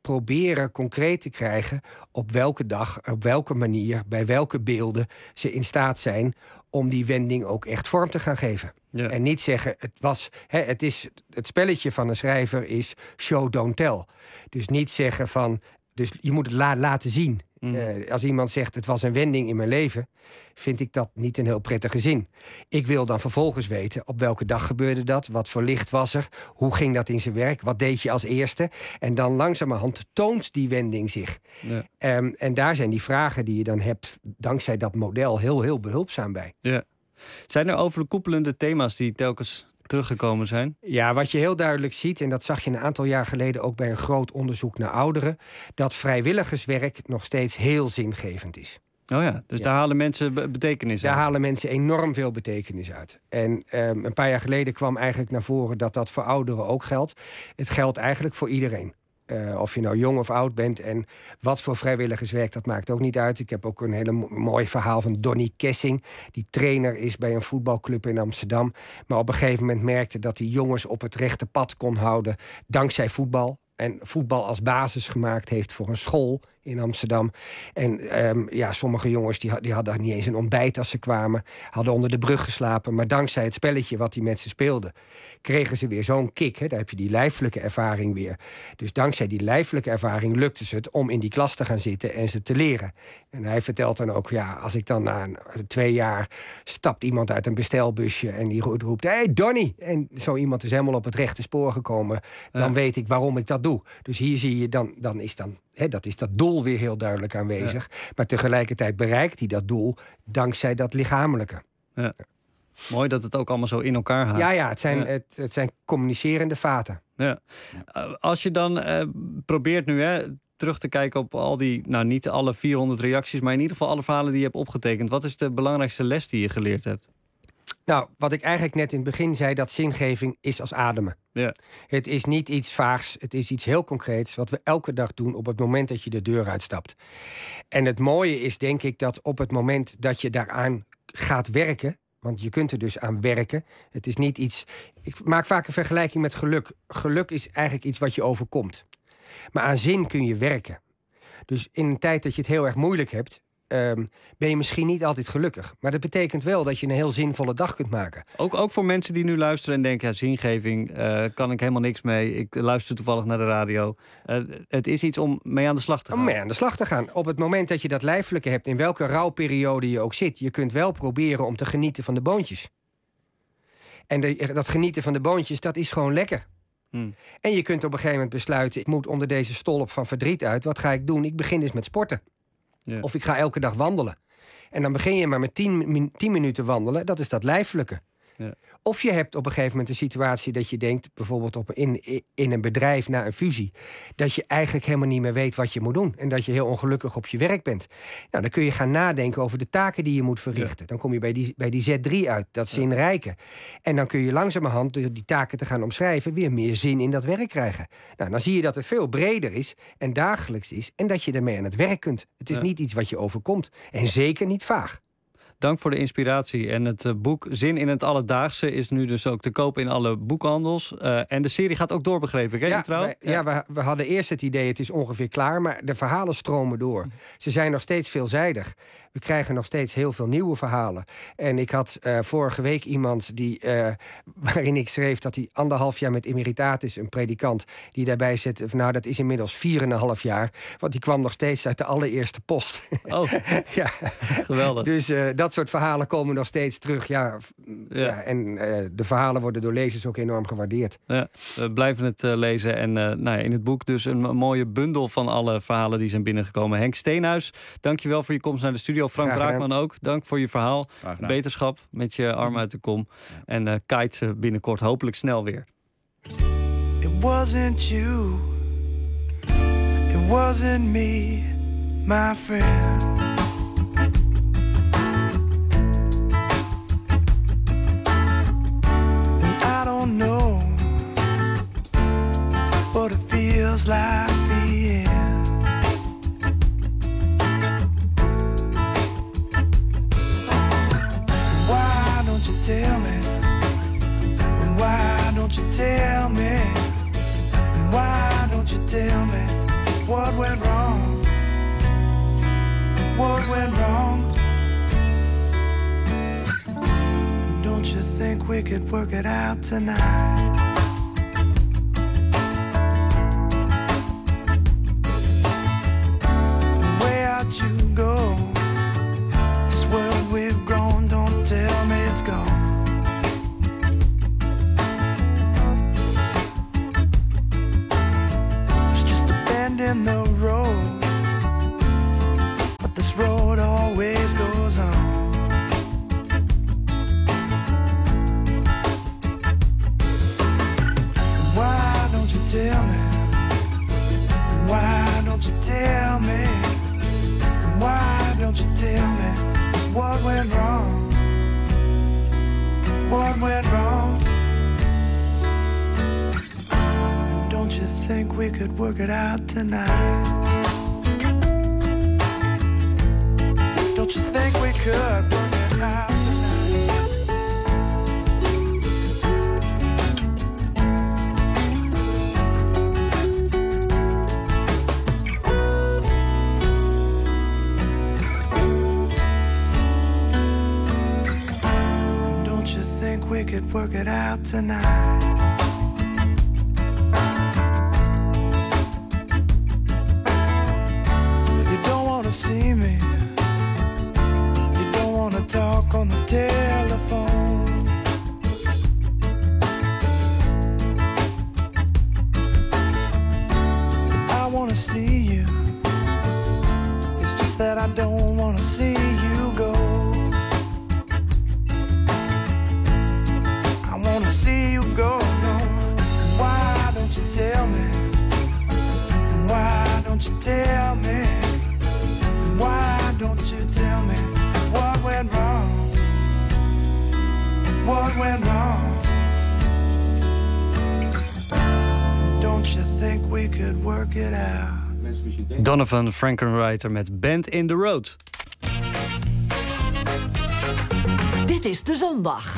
proberen concreet te krijgen op welke dag, op welke manier, bij welke beelden ze in staat zijn om die wending ook echt vorm te gaan geven. Ja. En niet zeggen, het was, hè, het is het spelletje van een schrijver is show, don't tell. Dus niet zeggen van, dus je moet het la- laten zien. Mm. Uh, als iemand zegt, het was een wending in mijn leven, vind ik dat niet een heel prettige zin. Ik wil dan vervolgens weten, op welke dag gebeurde dat? Wat voor licht was er? Hoe ging dat in zijn werk? Wat deed je als eerste? En dan langzamerhand toont die wending zich. Ja. Um, en daar zijn die vragen die je dan hebt, dankzij dat model, heel, heel behulpzaam bij. Ja. Zijn er overkoepelende thema's die telkens teruggekomen zijn? Ja, wat je heel duidelijk ziet, en dat zag je een aantal jaar geleden ook bij een groot onderzoek naar ouderen, dat vrijwilligerswerk nog steeds heel zingevend is. Oh ja, dus ja. daar halen mensen be- betekenis daar uit? Daar halen mensen enorm veel betekenis uit. En um, een paar jaar geleden kwam eigenlijk naar voren dat dat voor ouderen ook geldt. Het geldt eigenlijk voor iedereen. Uh, of je nou jong of oud bent en wat voor vrijwilligerswerk, dat maakt ook niet uit. Ik heb ook een hele mo- mooi verhaal van Donnie Kessing, die trainer is bij een voetbalclub in Amsterdam. Maar op een gegeven moment merkte dat hij jongens op het rechte pad kon houden dankzij voetbal. En voetbal als basis gemaakt heeft voor een school in Amsterdam. En um, ja, sommige jongens die, die hadden niet eens een ontbijt als ze kwamen. Hadden onder de brug geslapen. Maar dankzij het spelletje wat hij met ze speelde, kregen ze weer zo'n kick. Hè? Daar heb je die lijfelijke ervaring weer. Dus dankzij die lijfelijke ervaring lukte ze het om in die klas te gaan zitten en ze te leren. En hij vertelt dan ook, ja, als ik dan na een, twee jaar stapt iemand uit een bestelbusje en die roept, hé, hey, Donnie! En zo iemand is helemaal op het rechte spoor gekomen. Dan ja. weet ik waarom ik dat doe. Dus hier zie je, dan, dan is dan, hè, dat is dat doel weer heel duidelijk aanwezig. Ja. Maar tegelijkertijd bereikt hij dat doel dankzij dat lichamelijke. Ja. Ja. Mooi dat het ook allemaal zo in elkaar haakt. Ja, ja, het zijn, ja. Het, het zijn communicerende vaten. Ja. Uh, als je dan uh, probeert nu hè, terug te kijken op al die, nou niet alle vierhonderd reacties, maar in ieder geval alle verhalen die je hebt opgetekend. Wat is de belangrijkste les die je geleerd hebt? Nou, wat ik eigenlijk net in het begin zei, dat zingeving is als ademen. Ja. Het is niet iets vaags, het is iets heel concreets wat we elke dag doen op het moment dat je de deur uitstapt. En het mooie is, denk ik, dat op het moment dat je daaraan gaat werken, want je kunt er dus aan werken. Het is niet iets. Ik maak vaak een vergelijking met geluk. Geluk is eigenlijk iets wat je overkomt. Maar aan zin kun je werken. Dus in een tijd dat je het heel erg moeilijk hebt, Um, ben je misschien niet altijd gelukkig. Maar dat betekent wel dat je een heel zinvolle dag kunt maken. Ook, ook voor mensen die nu luisteren en denken, ja, zingeving, uh, kan ik helemaal niks mee. Ik luister toevallig naar de radio. Uh, het is iets om mee aan de slag te gaan. Om mee aan de slag te gaan. Op het moment dat je dat lijfelijke hebt, in welke rouwperiode je ook zit, je kunt wel proberen om te genieten van de boontjes. En de, dat genieten van de boontjes, dat is gewoon lekker. Hmm. En je kunt op een gegeven moment besluiten, ik moet onder deze stolp van verdriet uit. Wat ga ik doen? Ik begin dus met sporten. Ja. Of ik ga elke dag wandelen. En dan begin je maar met tien, tien minuten wandelen. Dat is dat lijfelijke. Ja. Of je hebt op een gegeven moment een situatie dat je denkt, bijvoorbeeld op in, in een bedrijf na een fusie, dat je eigenlijk helemaal niet meer weet wat je moet doen. En dat je heel ongelukkig op je werk bent. Nou, dan kun je gaan nadenken over de taken die je moet verrichten. Ja. Dan kom je bij die, bij die Z drie uit, dat zinrijke. En dan kun je langzamerhand, door die taken te gaan omschrijven, weer meer zin in dat werk krijgen. Nou, dan zie je dat het veel breder is en dagelijks is. En dat je ermee aan het werk kunt. Het is ja. niet iets wat je overkomt. En zeker niet vaag. Dank voor de inspiratie. En het uh, boek Zin in het Alledaagse is nu dus ook te koop in alle boekhandels. Uh, en de serie gaat ook door, begreep ik, hè, ja, Trouw? Wij, ja, ja we, we hadden eerst het idee, het is ongeveer klaar, maar de verhalen stromen door. Ze zijn nog steeds veelzijdig. We krijgen nog steeds heel veel nieuwe verhalen. En ik had uh, vorige week iemand die, uh, waarin ik schreef dat hij anderhalf jaar met emeritatis, een predikant, die daarbij zit, nou dat is inmiddels vier en een half jaar, want die kwam nog steeds uit de allereerste post. Oh, ja. Geweldig. Dus uh, dat soort verhalen komen nog steeds terug. Ja, ja. ja en uh, de verhalen worden door lezers ook enorm gewaardeerd. Ja, we blijven het uh, lezen. En uh, nou ja, in het boek dus een, een mooie bundel van alle verhalen die zijn binnengekomen. Henk Steenhuis, dankjewel voor je komst naar de studio. Frank Braakman ook, dank voor je verhaal. Beterschap met je arm uit de kom. En uh, kite ze binnenkort hopelijk snel weer. It wasn't you, it wasn't me, my friend. And I don't know what it feels like the end. Tell me, why don't you tell me, why don't you tell me what went wrong? Don't you think we could work it out tonight? The way out you go, this world we've grown, don't tell me it's gone. It's just a bend in the road, but this road always goes on. Why don't you tell me? Why don't you tell me? Why don't you tell me what went wrong? What went wrong? Don't you think we could work it out tonight? Don't you think we could work it out tonight? Don't you think we could work it out tonight? You don't wanna see me, you don't wanna talk on the telephone. I wanna see you, it's just that I don't wanna see you go. I wanna see you go, no. Why don't you tell me? Why don't you tell me? Why don't you tell me what went wrong? What went wrong? Don't you think we could work it out? Donovan Frankenreiter met Band in the Road. Dit is De Zondag.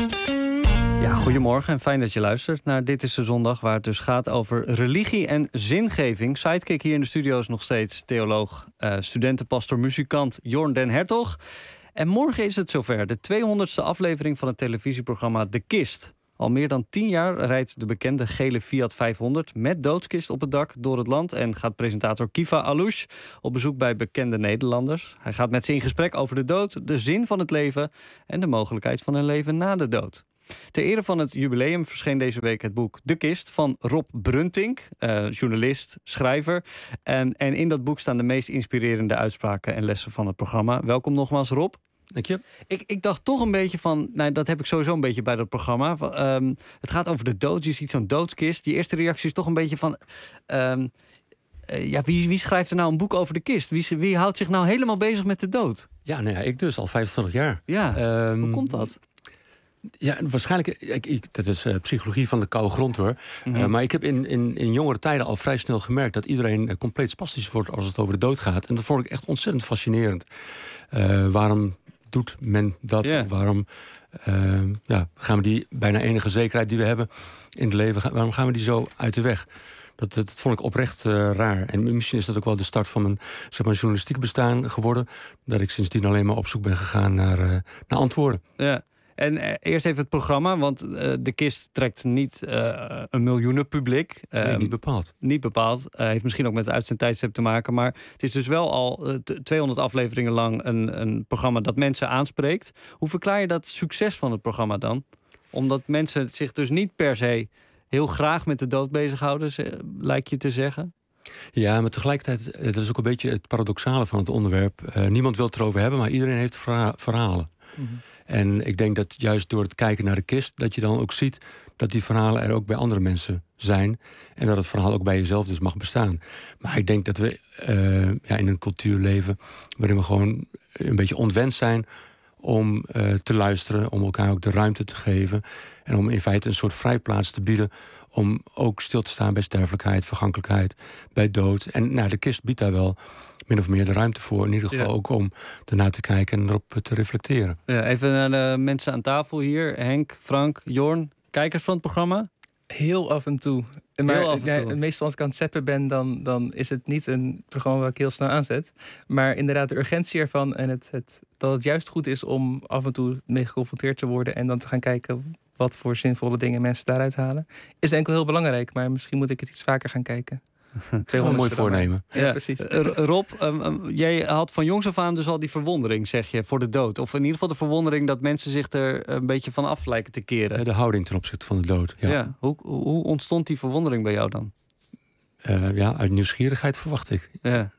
Ja, goedemorgen en fijn dat je luistert naar Dit is de Zondag, waar het dus gaat over religie en zingeving. Sidekick hier in de studio is nog steeds theoloog, uh, studentenpastor, muzikant Jorn den Hertog. En morgen is het zover, de tweehonderdste aflevering van het televisieprogramma De Kist. Al meer dan tien jaar rijdt de bekende gele Fiat vijfhonderd met doodskist op het dak door het land en gaat presentator Kiva Alouche op bezoek bij bekende Nederlanders. Hij gaat met ze in gesprek over de dood, de zin van het leven en de mogelijkheid van een leven na de dood. Ter ere van het jubileum verscheen deze week het boek De Kist van Rob Bruntink, uh, journalist, schrijver. En, en in dat boek staan de meest inspirerende uitspraken en lessen van het programma. Welkom nogmaals, Rob. Dank je. Ik, ik dacht toch een beetje van, nou, dat heb ik sowieso een beetje bij dat programma. Um, het gaat over de dood, je ziet zo'n doodskist. Die eerste reactie is toch een beetje van, Um, uh, ja, wie, wie schrijft er nou een boek over de kist? Wie, wie houdt zich nou helemaal bezig met de dood? Ja, nou ja, ik dus, al vijfentwintig jaar. Ja, um, hoe komt dat? Ja, waarschijnlijk, ik, ik, dat is uh, psychologie van de koude grond hoor. Mm-hmm. Uh, maar ik heb in, in, in jongere tijden al vrij snel gemerkt dat iedereen uh, compleet spastisch wordt als het over de dood gaat. En dat vond ik echt ontzettend fascinerend. Uh, waarom doet men dat? Yeah. Waarom uh, ja, gaan we die bijna enige zekerheid die we hebben in het leven, waarom gaan we die zo uit de weg? Dat, dat, dat vond ik oprecht uh, raar. En misschien is dat ook wel de start van mijn, zeg maar, journalistiek bestaan geworden. Dat ik sindsdien alleen maar op zoek ben gegaan naar, uh, naar antwoorden. Ja. En uh, eerst even het programma, want uh, De Kist trekt niet uh, een miljoenen publiek. Nee, um, niet bepaald. Niet bepaald. Uh, heeft misschien ook met het uitzendtijdstip te maken. Maar het is dus wel al uh, tweehonderd afleveringen lang een, een programma dat mensen aanspreekt. Hoe verklaar je dat succes van het programma dan? Omdat mensen zich dus niet per se heel graag met de dood bezighouden, lijkt je te zeggen? Ja, maar tegelijkertijd, dat is ook een beetje het paradoxale van het onderwerp. Uh, niemand wil het erover hebben, maar iedereen heeft verha- verhalen. Mm-hmm. En ik denk dat juist door het kijken naar de kist, dat je dan ook ziet dat die verhalen er ook bij andere mensen zijn. En dat het verhaal ook bij jezelf dus mag bestaan. Maar ik denk dat we uh, ja, in een cultuur leven waarin we gewoon een beetje ontwend zijn om uh, te luisteren, om elkaar ook de ruimte te geven. En om in feite een soort vrijplaats te bieden om ook stil te staan bij sterfelijkheid, vergankelijkheid, bij dood. En nou, de kist biedt daar wel min of meer de ruimte voor. In ieder geval ja. ook om ernaar te kijken en erop te reflecteren. Ja, even naar de mensen aan tafel hier. Henk, Frank, Jorn, kijkers van het programma? Heel af en toe. Maar Heel af en toe. Ja, meestal als ik aan het zappen ben, dan, dan is het niet een programma waar ik heel snel aanzet. Maar inderdaad de urgentie ervan en het, het, dat het juist goed is om af en toe mee geconfronteerd te worden en dan te gaan kijken wat voor zinvolle dingen mensen daaruit halen, is denk ik wel heel belangrijk. Maar misschien moet ik het iets vaker gaan kijken. Een mooi voornemen. Ja, ja, precies. Uh, Rob, um, um, jij had van jongs af aan dus al die verwondering, zeg je, voor de dood. Of in ieder geval de verwondering dat mensen zich er een beetje van af lijken te keren. De houding ten opzichte van de dood. Ja. Ja. Hoe, hoe ontstond die verwondering bij jou dan? Uh, ja, uit nieuwsgierigheid verwacht ik. Ja.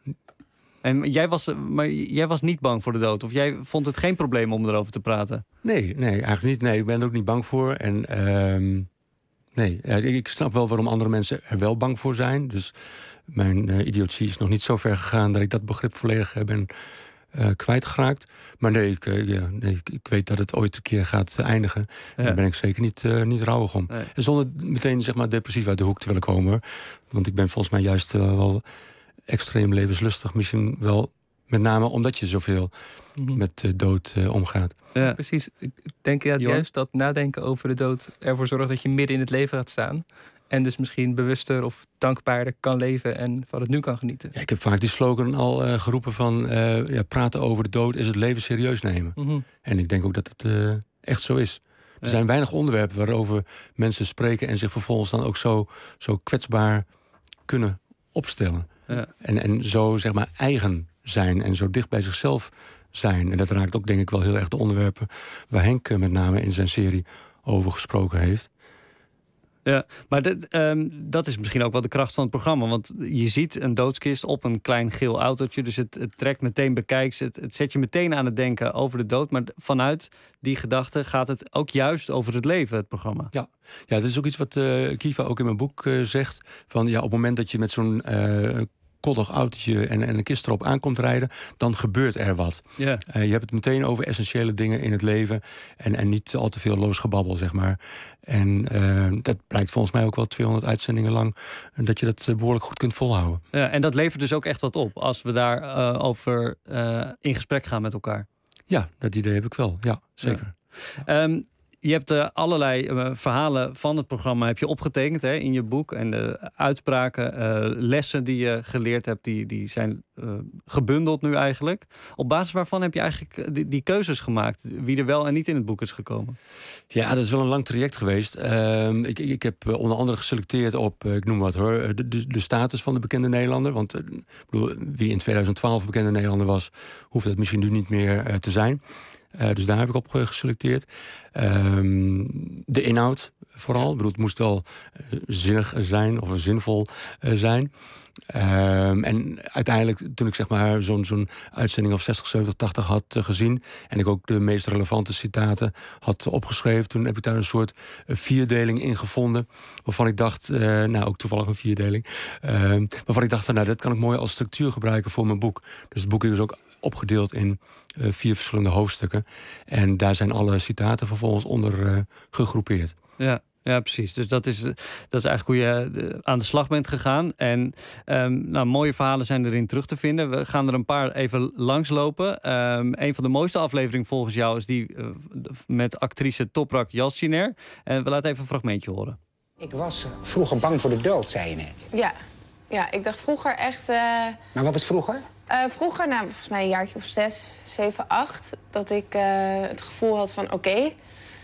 En jij was, maar jij was niet bang voor de dood? Of jij vond het geen probleem om erover te praten? Nee, nee, eigenlijk niet. Nee, ik ben er ook niet bang voor. En uh, nee, ik snap wel waarom andere mensen er wel bang voor zijn. Dus mijn uh, idiotie is nog niet zo ver gegaan dat ik dat begrip volledig uh, ben uh, kwijtgeraakt. Maar nee ik, uh, ja, nee, ik weet dat het ooit een keer gaat uh, eindigen. Ja. Daar ben ik zeker niet, uh, niet rouwig om. Nee. En zonder meteen zeg maar, depressief uit de hoek te willen komen. Hoor. Want ik ben volgens mij juist uh, wel extreem levenslustig. Misschien wel met name omdat je zoveel mm-hmm. met uh, dood uh, omgaat. Ja, precies. Ik denk dat juist dat nadenken over de dood ervoor zorgt dat je midden in het leven gaat staan. En dus misschien bewuster of dankbaarder kan leven en van het nu kan genieten. Ja, ik heb vaak die slogan al uh, geroepen van uh, ja, praten over de dood is het leven serieus nemen. Mm-hmm. En ik denk ook dat het uh, echt zo is. Er ja. zijn weinig onderwerpen waarover mensen spreken en zich vervolgens dan ook zo, zo kwetsbaar kunnen opstellen. Ja. En, en zo zeg maar eigen zijn en zo dicht bij zichzelf zijn. En dat raakt ook denk ik wel heel erg de onderwerpen waar Henk uh, met name in zijn serie over gesproken heeft. Ja, maar dit, um, dat is misschien ook wel de kracht van het programma. Want je ziet een doodskist op een klein geel autootje. Dus het, het trekt meteen bekijks. Het, het zet je meteen aan het denken over de dood. Maar vanuit die gedachte gaat het ook juist over het leven, het programma. Ja, ja dat is ook iets wat uh, Kiva ook in mijn boek uh, zegt. Van ja, op het moment dat je met zo'n Uh, koddig autootje en, en een kist erop aankomt rijden, dan gebeurt er wat. Yeah. Uh, je hebt het meteen over essentiële dingen in het leven en, en niet al te veel loosgebabbel, zeg maar. En uh, dat blijkt volgens mij ook wel tweehonderd uitzendingen lang, dat je dat uh, behoorlijk goed kunt volhouden. Ja, en dat levert dus ook echt wat op, als we daar uh, over uh, in gesprek gaan met elkaar. Ja, dat idee heb ik wel. Ja, zeker. Ja. Um, Je hebt uh, allerlei uh, verhalen van het programma heb je opgetekend hè, in je boek. En de uitspraken, uh, lessen die je geleerd hebt, die, die zijn uh, gebundeld nu eigenlijk. Op basis waarvan heb je eigenlijk die, die keuzes gemaakt? Wie er wel en niet in het boek is gekomen? Ja, dat is wel een lang traject geweest. Uh, ik, ik, ik heb onder andere geselecteerd op, uh, ik noem wat hoor, de, de, de status van de bekende Nederlander. Want uh, bedoel, wie in tweeduizend twaalf bekende Nederlander was, hoeft het misschien nu niet meer uh, te zijn. Uh, dus daar heb ik op geselecteerd. Um, de inhoud vooral. Ik bedoel, het moest wel uh, zinnig zijn of zinvol uh, zijn. Um, en uiteindelijk, toen ik zeg maar zo'n, zo'n uitzending of zestig, zeventig, tachtig had uh, gezien en ik ook de meest relevante citaten had opgeschreven, toen heb ik daar een soort uh, vierdeling in gevonden. Waarvan ik dacht, uh, nou ook toevallig een vierdeling. Uh, waarvan ik dacht van nou, dat kan ik mooi als structuur gebruiken voor mijn boek. Dus het boek is ook opgedeeld in uh, vier verschillende hoofdstukken. En daar zijn alle citaten vervolgens onder uh, gegroepeerd. Ja. Ja, precies. Dus dat is, dat is eigenlijk hoe je aan de slag bent gegaan. En um, nou, mooie verhalen zijn erin terug te vinden. We gaan er een paar even langslopen. Um, een van de mooiste afleveringen volgens jou is die uh, met actrice Toprak Yalciner. En we laten even een fragmentje horen. Ik was vroeger bang voor de dood, zei je net. Ja, ja ik dacht vroeger echt... Uh... Maar wat is vroeger? Uh, vroeger, nou, volgens mij een jaartje of zes, zeven, acht... dat ik uh, het gevoel had van oké... Okay,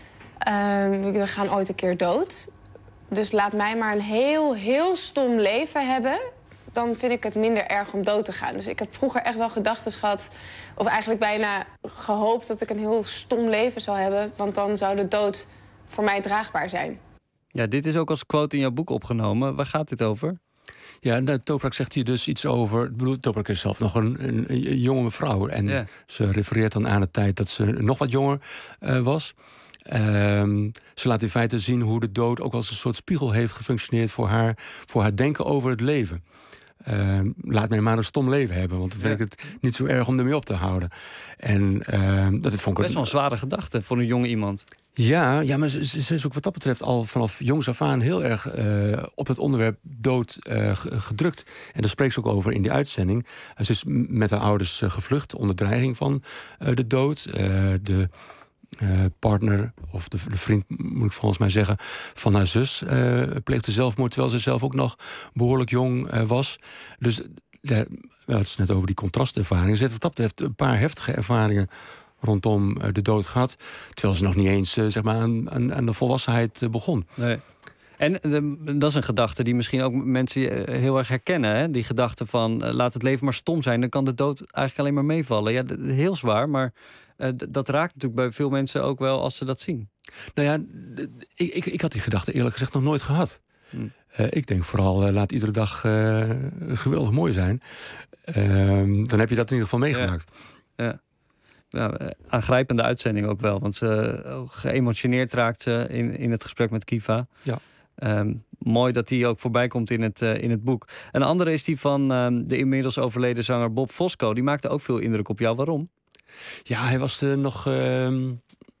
Uh, we gaan ooit een keer dood. Dus laat mij maar een heel, heel stom leven hebben. Dan vind ik het minder erg om dood te gaan. Dus ik heb vroeger echt wel gedachten gehad... of eigenlijk bijna gehoopt dat ik een heel stom leven zou hebben. Want dan zou de dood voor mij draagbaar zijn. Ja, dit is ook als quote in jouw boek opgenomen. Waar gaat dit over? Ja, nou, Toprak zegt hier dus iets over... Ik bedoel, Toprak is zelf nog een, een, een jonge mevrouw. En yeah. ze refereert dan aan de tijd dat ze nog wat jonger uh, was... Um, ze laat in feite zien hoe de dood ook als een soort spiegel heeft gefunctioneerd voor haar, voor haar denken over het leven. Um, laat mij maar een stom leven hebben, want dan vind ja. ik het niet zo erg om ermee op te houden. En um, dat vond ik best wel een zware gedachte voor een jonge iemand. Ja, ja, maar ze, ze is ook wat dat betreft al vanaf jongs af aan heel erg uh, op het onderwerp dood uh, gedrukt. En daar spreekt ze ook over in die uitzending. Uh, ze is met haar ouders uh, gevlucht onder dreiging van uh, de dood. Uh, de uh, partner, of de, de vriend, moet ik volgens mij zeggen, van haar zus uh, pleegde zelfmoord, terwijl ze zelf ook nog behoorlijk jong uh, was. Dus ja, het is net over die contrastervaringen. Ze heeft wat dat betreft een paar heftige ervaringen rondom uh, de dood gehad, terwijl ze nog niet eens uh, zeg maar aan, aan, aan de volwassenheid uh, begon. Nee. En uh, dat is een gedachte die misschien ook mensen uh, heel erg herkennen. Hè? Die gedachte van uh, laat het leven maar stom zijn, dan kan de dood eigenlijk alleen maar meevallen. Ja, d- heel zwaar, maar uh, d- dat raakt natuurlijk bij veel mensen ook wel als ze dat zien. Nou ja, d- ik, ik, ik had die gedachte eerlijk gezegd nog nooit gehad. Hmm. Uh, ik denk vooral, uh, laat iedere dag uh, geweldig mooi zijn. Uh, dan heb je dat in ieder geval meegemaakt. Ja. Ja. Ja, aangrijpende uitzending ook wel. Want ze uh, geëmotioneerd raakt ze in, in het gesprek met Kiva. Ja. Um, mooi dat die ook voorbij komt in het, uh, in het boek. Een andere is die van um, de inmiddels overleden zanger Bob Fosco. Die maakte ook veel indruk op jou. Waarom? Ja, hij was uh, nog... Uh...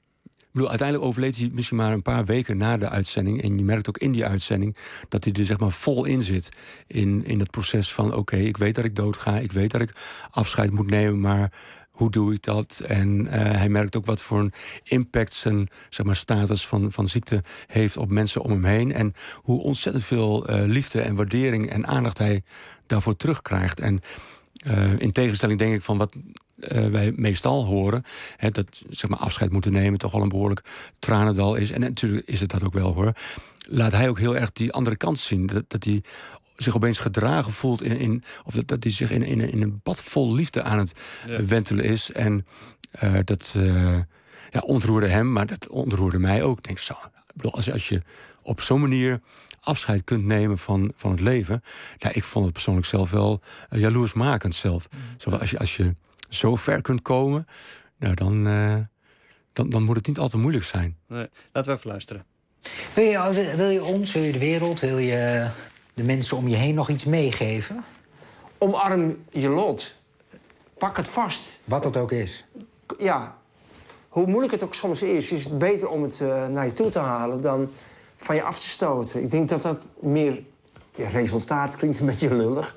Ik bedoel, uiteindelijk overleed hij misschien maar een paar weken na de uitzending. En je merkt ook in die uitzending dat hij er zeg maar vol in zit. In, in het proces van oké, okay, ik weet dat ik doodga. Ik weet dat ik afscheid moet nemen, maar hoe doe ik dat? En uh, hij merkt ook wat voor een impact zijn zeg maar, status van, van ziekte heeft op mensen om hem heen. En hoe ontzettend veel uh, liefde en waardering en aandacht hij daarvoor terugkrijgt. En uh, in tegenstelling denk ik van wat uh, wij meestal horen, hè, dat zeg maar, afscheid moeten nemen toch wel een behoorlijk tranendal is. En natuurlijk is het dat ook wel hoor. Laat hij ook heel erg die andere kant zien. Dat, dat hij zich opeens gedragen voelt in, in of dat, dat hij zich in, in, in een bad vol liefde aan het ja. wentelen is. En uh, dat uh, ja, ontroerde hem, maar dat ontroerde mij ook. Ik denk zo, ik bedoel, als, als je op zo'n manier afscheid kunt nemen van, van het leven. Ja, ik vond het persoonlijk zelf wel uh, jaloersmakend zelf. Mm. Zo, als, je, als je zo ver kunt komen, nou, dan, uh, dan, dan moet het niet al te moeilijk zijn. Nee. Laten we even luisteren. Wil je, wil je ons, wil je de wereld, wil je de mensen om je heen nog iets meegeven? Omarm je lot. Pak het vast. Wat het ook is. Ja. Hoe moeilijk het ook soms is, is het beter om het uh, naar je toe te halen dan van je af te stoten. Ik denk dat dat meer ja, resultaat klinkt een beetje lullig.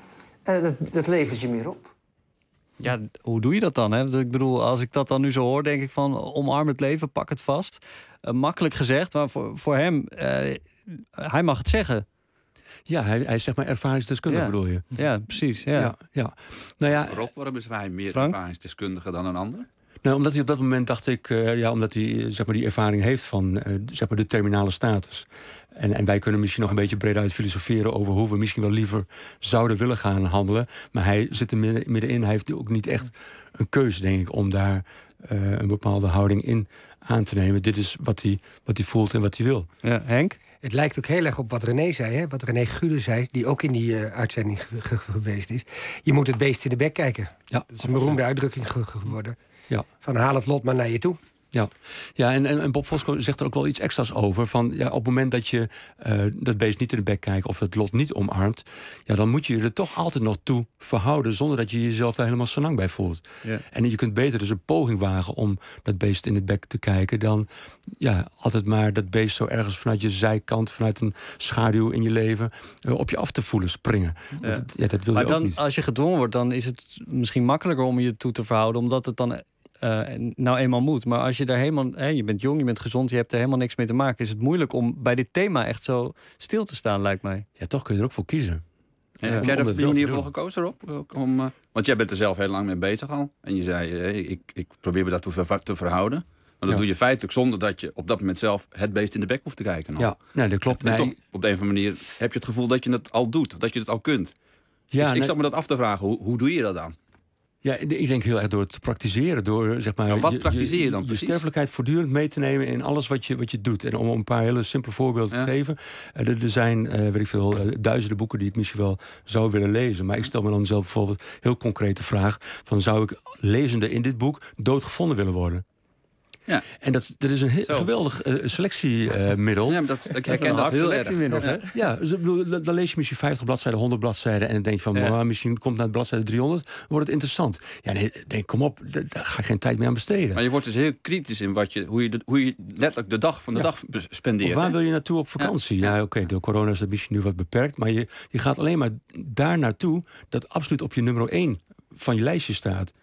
Uh, dat, dat levert je meer op. Ja, hoe doe je dat dan? Hè? Ik bedoel, als ik dat dan nu zo hoor, denk ik van omarm het leven, pak het vast. Uh, makkelijk gezegd, maar voor, voor hem, uh, hij mag het zeggen. Ja, hij, hij is zeg maar ervaringsdeskundige, ja. bedoel je? Ja, precies. Ja. Ja, ja. Nou ja, Rob, waarom is hij meer Frank? ervaringsdeskundige dan een ander? Nou, omdat hij op dat moment dacht ik, uh, ja, omdat hij zeg maar, die ervaring heeft van uh, zeg maar de terminale status. En, en wij kunnen misschien nog een beetje breder uit filosoferen over hoe we misschien wel liever zouden willen gaan handelen. Maar hij zit er midden, middenin. Hij heeft ook niet echt een keuze, denk ik, om daar uh, een bepaalde houding in aan te nemen. Dit is wat hij, wat hij voelt en wat hij wil. Ja, Henk? Het lijkt ook heel erg op wat René zei, hè? Wat René Gude zei, die ook in die uh, uitzending geweest is. Je moet het beest in de bek kijken. Ja. Dat is een beroemde uitdrukking geworden. Ja. Van haal het lot maar naar je toe. Ja, ja en, en Bob Fosco zegt er ook wel iets extra's over. Van, ja, op het moment dat je uh, dat beest niet in de bek kijkt of het lot niet omarmt, ja, dan moet je je er toch altijd nog toe verhouden zonder dat je jezelf daar helemaal senang bij voelt. Ja. En je kunt beter dus een poging wagen om dat beest in de bek te kijken dan ja, altijd maar dat beest zo ergens vanuit je zijkant, vanuit een schaduw in je leven, uh, op je af te voelen springen. Ja. Dat, ja, dat wil maar je dan, ook niet. Als je gedwongen wordt, dan is het misschien makkelijker om je toe te verhouden, omdat het dan Uh, nou eenmaal moet. Maar als je daar helemaal, hè, je bent jong, je bent gezond, je hebt er helemaal niks mee te maken, is het moeilijk om bij dit thema echt zo stil te staan, lijkt mij. Ja, toch kun je er ook voor kiezen. Ja, heb jij er op die manier voor gekozen, Rob? Om, uh, want jij bent er zelf heel lang mee bezig al. En je zei, hey, ik, ik probeer me dat te, ver, te verhouden. Maar dat ja. doe je feitelijk zonder dat je op dat moment zelf het beest in de bek hoeft te kijken. Ja, nee, dat klopt. En nee. toch, op de een of andere manier heb je het gevoel dat je het al doet. Dat je het al kunt. Ja, dus ik nee. zat me dat af te vragen. Hoe, hoe doe je dat dan? Ja, ik denk heel erg door het te praktiseren. Door, zeg maar, ja, wat je, praktiseer je dan je, precies? Je sterfelijkheid voortdurend mee te nemen in alles wat je, wat je doet. En om een paar hele simpele voorbeelden ja. te geven. Uh, er, er zijn, uh, weet ik veel, uh, duizenden boeken die ik misschien wel zou willen lezen. Maar ik stel me dan zelf bijvoorbeeld heel concreet de vraag van, zou ik lezende in dit boek doodgevonden willen worden? Ja. En dat, dat is een heel geweldig uh, selectiemiddel. Uh, ja, dat, ik herken dat, dat heel erg. Ja, ja dus, bedoel, dan lees je misschien vijftig bladzijden, honderd bladzijden en dan denk je van, ja. maar misschien komt naar bladzijde driehonderd, wordt het interessant. Ja, nee, denk, kom op, daar ga ik geen tijd meer aan besteden. Maar je wordt dus heel kritisch in wat je, hoe, je de, hoe je letterlijk de dag van de ja. dag spendeert. Of waar hè? wil je naartoe op vakantie? Ja, ja oké, okay, door corona is dat misschien nu wat beperkt, maar je, je gaat alleen maar daar naartoe dat absoluut op je nummer één van je lijstje staat.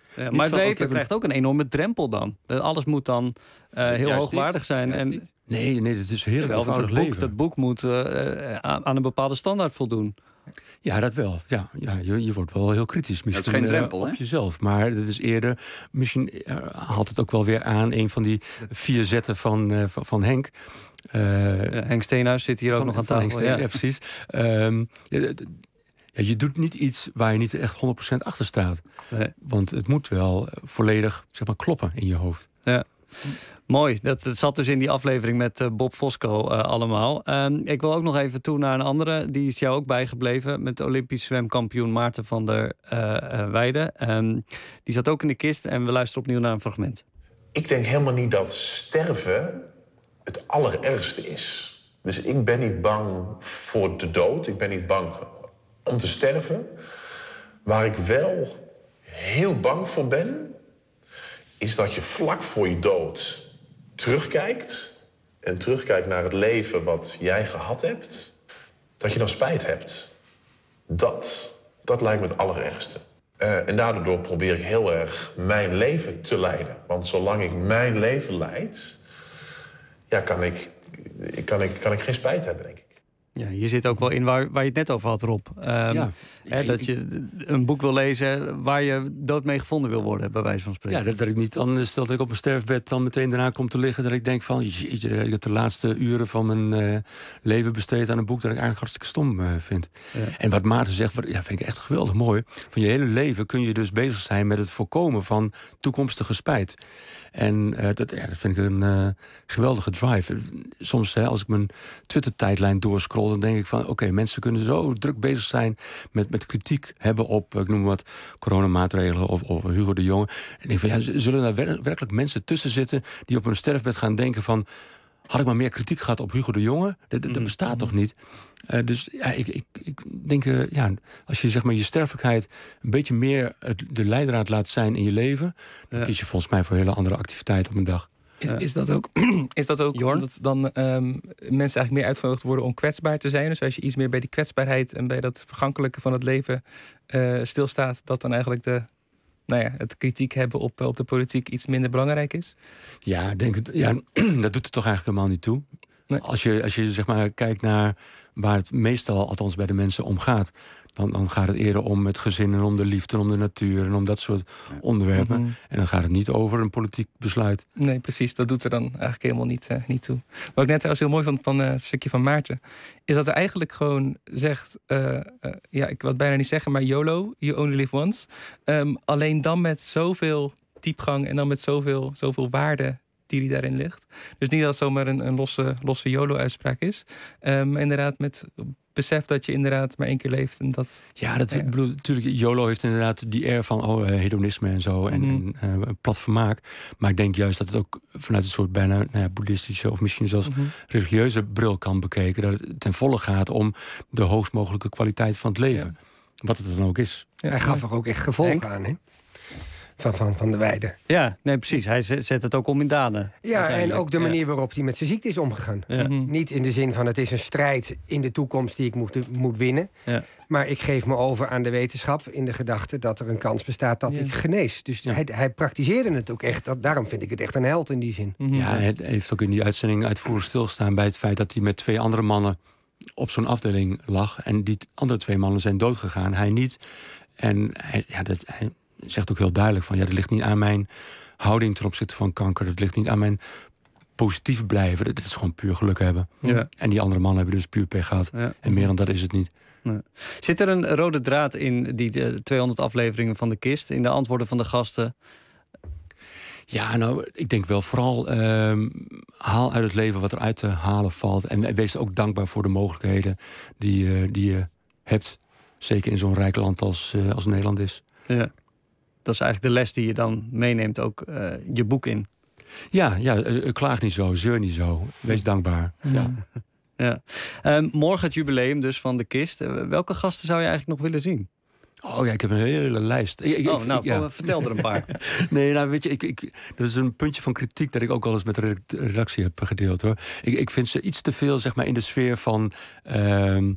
Ja, maar het van, leven ook, krijgt ook een enorme drempel dan. Alles moet dan uh, heel Juist hoogwaardig niet. zijn. Juist En, niet. Nee, nee, het is een heerlijk wel, want eenvoudig dat boek, leven. dat boek moet uh, aan, aan een bepaalde standaard voldoen. Ja, dat wel. Ja, ja, je, je wordt wel heel kritisch. Misschien dat is geen drempel, uh, op hè? jezelf. Maar het is eerder... Misschien uh, haalt het ook wel weer aan... een van die vier zetten van, uh, van, van Henk. Uh, ja, Henk Steenhuis zit hier van, ook nog aan van tafel. Henk Ja. ja, precies. Um, ja, ja, je doet niet iets waar je niet echt honderd procent achter staat. Nee. Want het moet wel volledig zeg maar, kloppen in je hoofd. Ja. Mooi, dat, dat zat dus in die aflevering met uh, Bob Fosco uh, allemaal. Um, ik wil ook nog even toe naar een andere, die is jou ook bijgebleven... met Olympisch zwemkampioen Maarten van der uh, uh, Weijden. Um, die zat ook in de kist en we luisteren opnieuw naar een fragment. Ik denk helemaal niet dat sterven het allerergste is. Dus ik ben niet bang voor de dood, ik ben niet bang om te sterven. Waar ik wel heel bang voor ben... is dat je vlak voor je dood terugkijkt... en terugkijkt naar het leven wat jij gehad hebt... dat je dan spijt hebt. Dat, dat lijkt me het allerergste. Uh, en daardoor probeer ik heel erg mijn leven te leiden. Want zolang ik mijn leven leid... ja, kan ik, kan ik, kan ik geen spijt hebben, denk ik. Ja, je zit ook wel in waar, waar je het net over had, Rob. Um, ja. Hè, dat je een boek wil lezen waar je dood mee gevonden wil worden, bij wijze van spreken. Ja, dat, dat ik niet anders, dat ik op mijn sterfbed dan meteen daarna kom te liggen... dat ik denk van, jeetje, ik heb de laatste uren van mijn uh, leven besteed aan een boek... dat ik eigenlijk hartstikke stom uh, vind. Ja. En wat Maarten zegt, wat, ja, vind ik echt geweldig mooi. Van je hele leven kun je dus bezig zijn met het voorkomen van toekomstige spijt. En uh, dat, ja, dat vind ik een uh, geweldige drive. Soms hè, als ik mijn Twitter-tijdlijn doorscroll... dan denk ik van, oké, okay, mensen kunnen zo druk bezig zijn... met, met kritiek hebben op, ik noem wat, coronamaatregelen of, of Hugo de Jonge. En ik denk van, ja, zullen er wer- werkelijk mensen tussen zitten... die op hun sterfbed gaan denken van... had ik maar meer kritiek gehad op Hugo de Jonge? Dat, dat, dat bestaat mm-hmm. toch niet? Uh, dus ja, ik, ik, ik denk, uh, ja, als je zeg maar je sterfelijkheid... een beetje meer het, de leidraad laat zijn in je leven... dan ja. kies je volgens mij voor hele andere activiteiten op een dag. Is, is dat ook, is dat ook omdat dan um, mensen eigenlijk meer uitgenodigd worden om kwetsbaar te zijn? Dus als je iets meer bij die kwetsbaarheid en bij dat vergankelijke van het leven uh, stilstaat... dat dan eigenlijk de, nou ja, het kritiek hebben op, op de politiek iets minder belangrijk is? Ja, denk het, ja, dat doet het toch eigenlijk helemaal niet toe. Nee. Als je, als je zeg maar kijkt naar waar het meestal, althans bij de mensen, om gaat... Dan, dan gaat het eerder om het gezin en om de liefde en om de natuur... en om dat soort onderwerpen. Mm-hmm. En dan gaat het niet over een politiek besluit. Nee, precies. Dat doet er dan eigenlijk helemaal niet, uh, niet toe. Wat ik net trouwens heel mooi vond van uh, het stukje van Maarten... is dat hij eigenlijk gewoon zegt... Uh, uh, ja, ik wil het bijna niet zeggen, maar YOLO, you only live once. Um, alleen dan met zoveel diepgang en dan met zoveel, zoveel waarde... die die daarin ligt. Dus niet dat het zomaar een, een losse, losse YOLO-uitspraak is. Um, inderdaad, met besef dat je inderdaad maar één keer leeft. En dat, ja, dat, ja. Ik bedoel, natuurlijk, YOLO heeft inderdaad die air van oh, hedonisme en zo. En, mm-hmm. en uh, plat vermaak. Maar ik denk juist dat het ook vanuit een soort bijna nou ja, boeddhistische... of misschien zelfs mm-hmm. religieuze bril kan bekeken. Dat het ten volle gaat om de hoogst mogelijke kwaliteit van het leven. Ja. Wat het dan ook is. Ja, hij gaf er ook echt gevolgen aan, hè? Van, van, van de Weijden. Ja, nee, precies. Hij zet het ook om in daden. Ja, en ook de manier waarop hij met zijn ziekte is omgegaan. Ja. Mm-hmm. Niet in de zin van het is een strijd in de toekomst die ik moet, moet winnen. Ja. Maar ik geef me over aan de wetenschap in de gedachte dat er een kans bestaat dat ja. ik genees. Dus ja. hij, hij praktiseerde het ook echt. Dat, daarom vind ik het echt een held in die zin. Mm-hmm. Ja, hij heeft ook in die uitzending uitvoerig stilgestaan bij het feit dat hij met twee andere mannen op zo'n afdeling lag. En die andere twee mannen zijn doodgegaan. Hij niet. En hij, ja, dat, hij zegt ook heel duidelijk van ja, dat ligt niet aan mijn houding ten opzichte van kanker. Dat ligt niet aan mijn positief blijven. Dat is gewoon puur geluk hebben. Ja. En die andere mannen hebben dus puur pech gehad. Ja. En meer dan dat is het niet. Nee. Zit er een rode draad in die tweehonderd afleveringen van de Kist? In de antwoorden van de gasten? Ja, nou, ik denk wel vooral uh, haal uit het leven wat er uit te halen valt. En wees ook dankbaar voor de mogelijkheden die, uh, die je hebt. Zeker in zo'n rijk land als, uh, als Nederland is. Ja. Dat is eigenlijk de les die je dan meeneemt ook uh, je boek in. Ja, ja uh, klaag niet zo, zeur niet zo. Wees dankbaar. Ja. Ja. Um, morgen het jubileum dus van de Kist. Uh, welke gasten zou je eigenlijk nog willen zien? Oh ja, ik heb een hele lijst. Ik, ik, oh, nou, ik, ja. vertel er een paar. nee, nou weet je, ik, ik, dat is een puntje van kritiek dat ik ook wel eens met de redactie heb gedeeld, hoor. Ik, ik vind ze iets te veel, zeg maar, in de sfeer van uh, uh,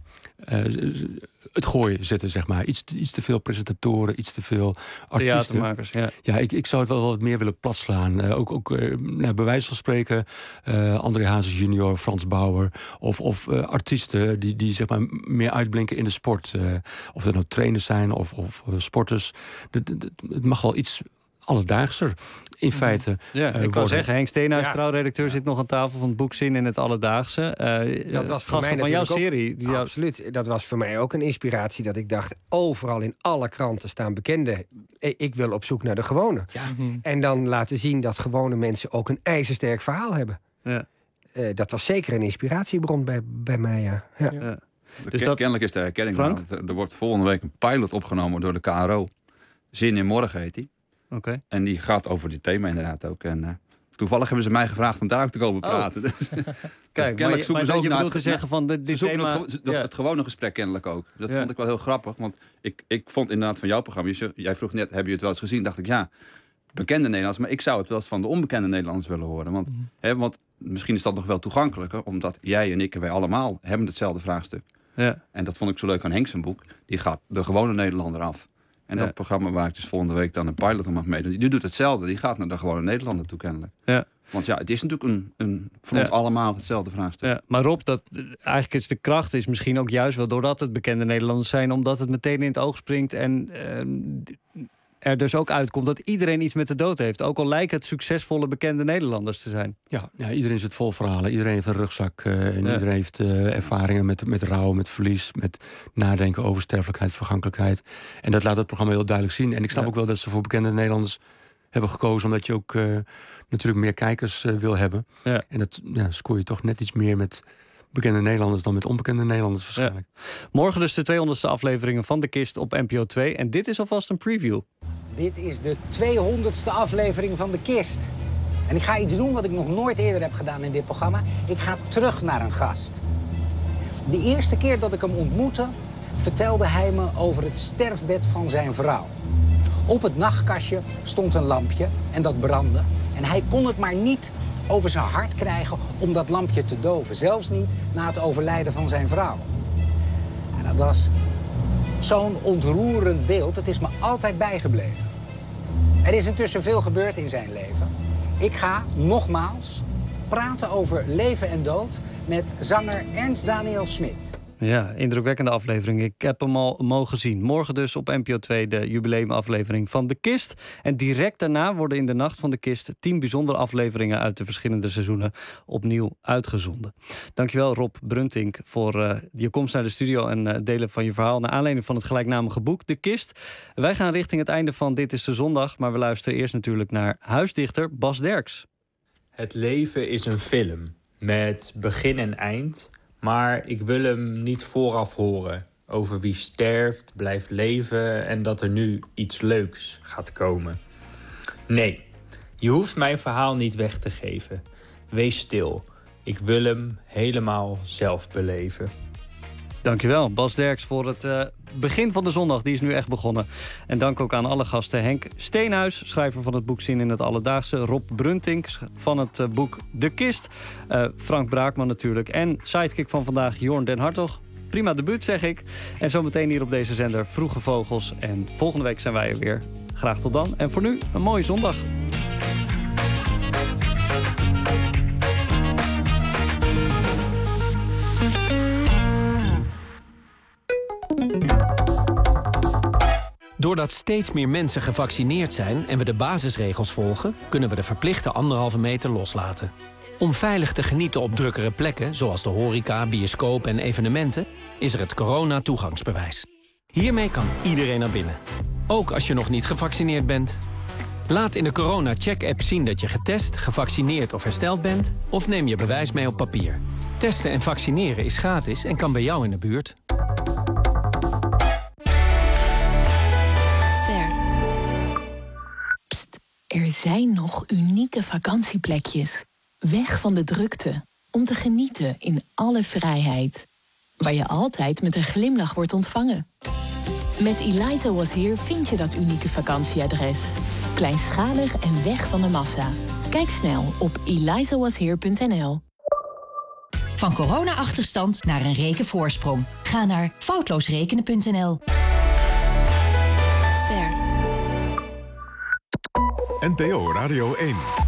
het gooien zitten, zeg maar. Iets, iets te veel presentatoren, iets te veel artiesten. Theatermakers, ja. Ja, ik, ik zou het wel wat meer willen platslaan. Uh, ook ook uh, nou, bij wijze van spreken, uh, André Hazes junior, Frans Bauer, of, of uh, artiesten die, die zeg maar meer uitblinken in de sport. Uh, of er nou trainers zijn of, of uh, sporters. Het, het, het mag wel iets alledaagser in feite. Ja, uh, ik wou zeggen, Henk Steenhuis, Ja. trouwredacteur, zit nog aan tafel van het boek Zin in het Alledaagse. Uh, Dat was voor mij van jouw natuurlijk ook- serie. Die jou- Absoluut. Dat was voor mij ook een inspiratie dat ik dacht, overal in alle kranten staan bekenden. Ik wil op zoek naar de gewone. En dan laten zien dat gewone mensen ook een ijzersterk verhaal hebben. Ja. Uh, dat was zeker een inspiratiebron bij, bij mij, ja. ja. Ja. Dus dat... Kennelijk is de herkenning. Frank? Want er, er wordt volgende week een pilot opgenomen door de K R O. Zin in morgen heet die. Okay. En die gaat over dit thema inderdaad ook. En uh, toevallig hebben ze mij gevraagd om daar ook te komen Oh. praten. Dus, Kijk, dus maar kennelijk je, zoeken maar ze ook je naar bedoelt het, te zeggen van... Dit, dit ze zoeken thema, het, gewo- ja. het gewone gesprek kennelijk ook. Dat Ja. vond ik wel heel grappig. Want ik, ik vond inderdaad van jouw programma... Je, jij vroeg net, heb je het wel eens gezien? Dacht ik, ja, bekende Nederlanders. Maar ik zou het wel eens van de onbekende Nederlanders willen horen. Want, Mm-hmm. hè, want misschien is dat nog wel toegankelijker. Omdat jij en ik en wij allemaal hebben hetzelfde vraagstuk. Ja. En dat vond ik zo leuk aan Henk zijn boek. Die gaat de gewone Nederlander af. En Ja. dat programma waar ik dus volgende week dan een pilot aan mag meedoen... die doet hetzelfde. Die gaat naar de gewone Nederlander toe kennelijk. Ja. Want ja, het is natuurlijk een, een, voor Ja. ons allemaal hetzelfde vraagstuk. Ja, maar Rob, dat, eigenlijk is de kracht is misschien ook juist wel doordat het bekende Nederlanders zijn, omdat het meteen in het oog springt en uh, er dus ook uitkomt dat iedereen iets met de dood heeft. Ook al lijken het succesvolle bekende Nederlanders te zijn. Ja, ja, iedereen zit vol verhalen. Iedereen heeft een rugzak. Uh, en Ja. iedereen heeft uh, ervaringen met, met rouw, met verlies, met nadenken over sterfelijkheid, vergankelijkheid. En dat laat het programma heel duidelijk zien. En ik snap Ja. ook wel dat ze voor bekende Nederlanders hebben gekozen, omdat je ook uh, natuurlijk meer kijkers uh, wil hebben. Ja. En dat ja, scoor je toch net iets meer met bekende Nederlanders dan met onbekende Nederlanders waarschijnlijk. Ja. Morgen dus de tweehonderdste afleveringen van De Kist op N P O twee. En dit is alvast een preview. Dit is de tweehonderdste aflevering van De Kist. En ik ga iets doen wat ik nog nooit eerder heb gedaan in dit programma. Ik ga terug naar een gast. De eerste keer dat ik hem ontmoette, vertelde hij me over het sterfbed van zijn vrouw. Op het nachtkastje stond een lampje en dat brandde. En hij kon het maar niet over zijn hart krijgen om dat lampje te doven. Zelfs niet na het overlijden van zijn vrouw. En dat was zo'n ontroerend beeld. Het is me altijd bijgebleven. Er is intussen veel gebeurd in zijn leven. Ik ga nogmaals praten over leven en dood met zanger Ernst Daniel Smit. Ja, indrukwekkende aflevering. Ik heb hem al mogen zien. Morgen dus op N P O twee de jubileumaflevering van De Kist. En direct daarna worden in de nacht van De Kist tien bijzondere afleveringen uit de verschillende seizoenen opnieuw uitgezonden. Dankjewel Rob Bruntink voor uh, je komst naar de studio en uh, delen van je verhaal naar aanleiding van het gelijknamige boek De Kist. Wij gaan richting het einde van Dit is de Zondag, maar we luisteren eerst natuurlijk naar huisdichter Bas Derks. Het leven is een film met begin en eind. Maar ik wil hem niet vooraf horen over wie sterft, blijft leven en dat er nu iets leuks gaat komen. Nee, je hoeft mijn verhaal niet weg te geven. Wees stil. Ik wil hem helemaal zelf beleven. Dankjewel, Bas Derks, voor het uh, begin van de zondag. Die is nu echt begonnen. En dank ook aan alle gasten. Henk Steenhuis, schrijver van het boek Zin in het Alledaagse. Rob Bruntink van het uh, boek De Kist. Uh, Frank Braakman natuurlijk. En sidekick van vandaag, Jorn den Hartog. Prima debuut, zeg ik. En zometeen hier op deze zender Vroege Vogels. En volgende week zijn wij er weer. Graag tot dan. En voor nu, een mooie zondag. Doordat steeds meer mensen gevaccineerd zijn en we de basisregels volgen, kunnen we de verplichte anderhalve meter loslaten. Om veilig te genieten op drukkere plekken, zoals de horeca, bioscoop en evenementen, is er het corona-toegangsbewijs. Hiermee kan iedereen naar binnen. Ook als je nog niet gevaccineerd bent. Laat in de corona-check-app zien dat je getest, gevaccineerd of hersteld bent, of neem je bewijs mee op papier. Testen en vaccineren is gratis en kan bij jou in de buurt. Er zijn nog unieke vakantieplekjes. Weg van de drukte. Om te genieten in alle vrijheid. Waar je altijd met een glimlach wordt ontvangen. Met Eliza Was Here vind je dat unieke vakantieadres. Kleinschalig en weg van de massa. Kijk snel op eliza was here punt n l. Van corona-achterstand naar een rekenvoorsprong. Ga naar foutloosrekenen punt n l. Ster. N P O Radio één.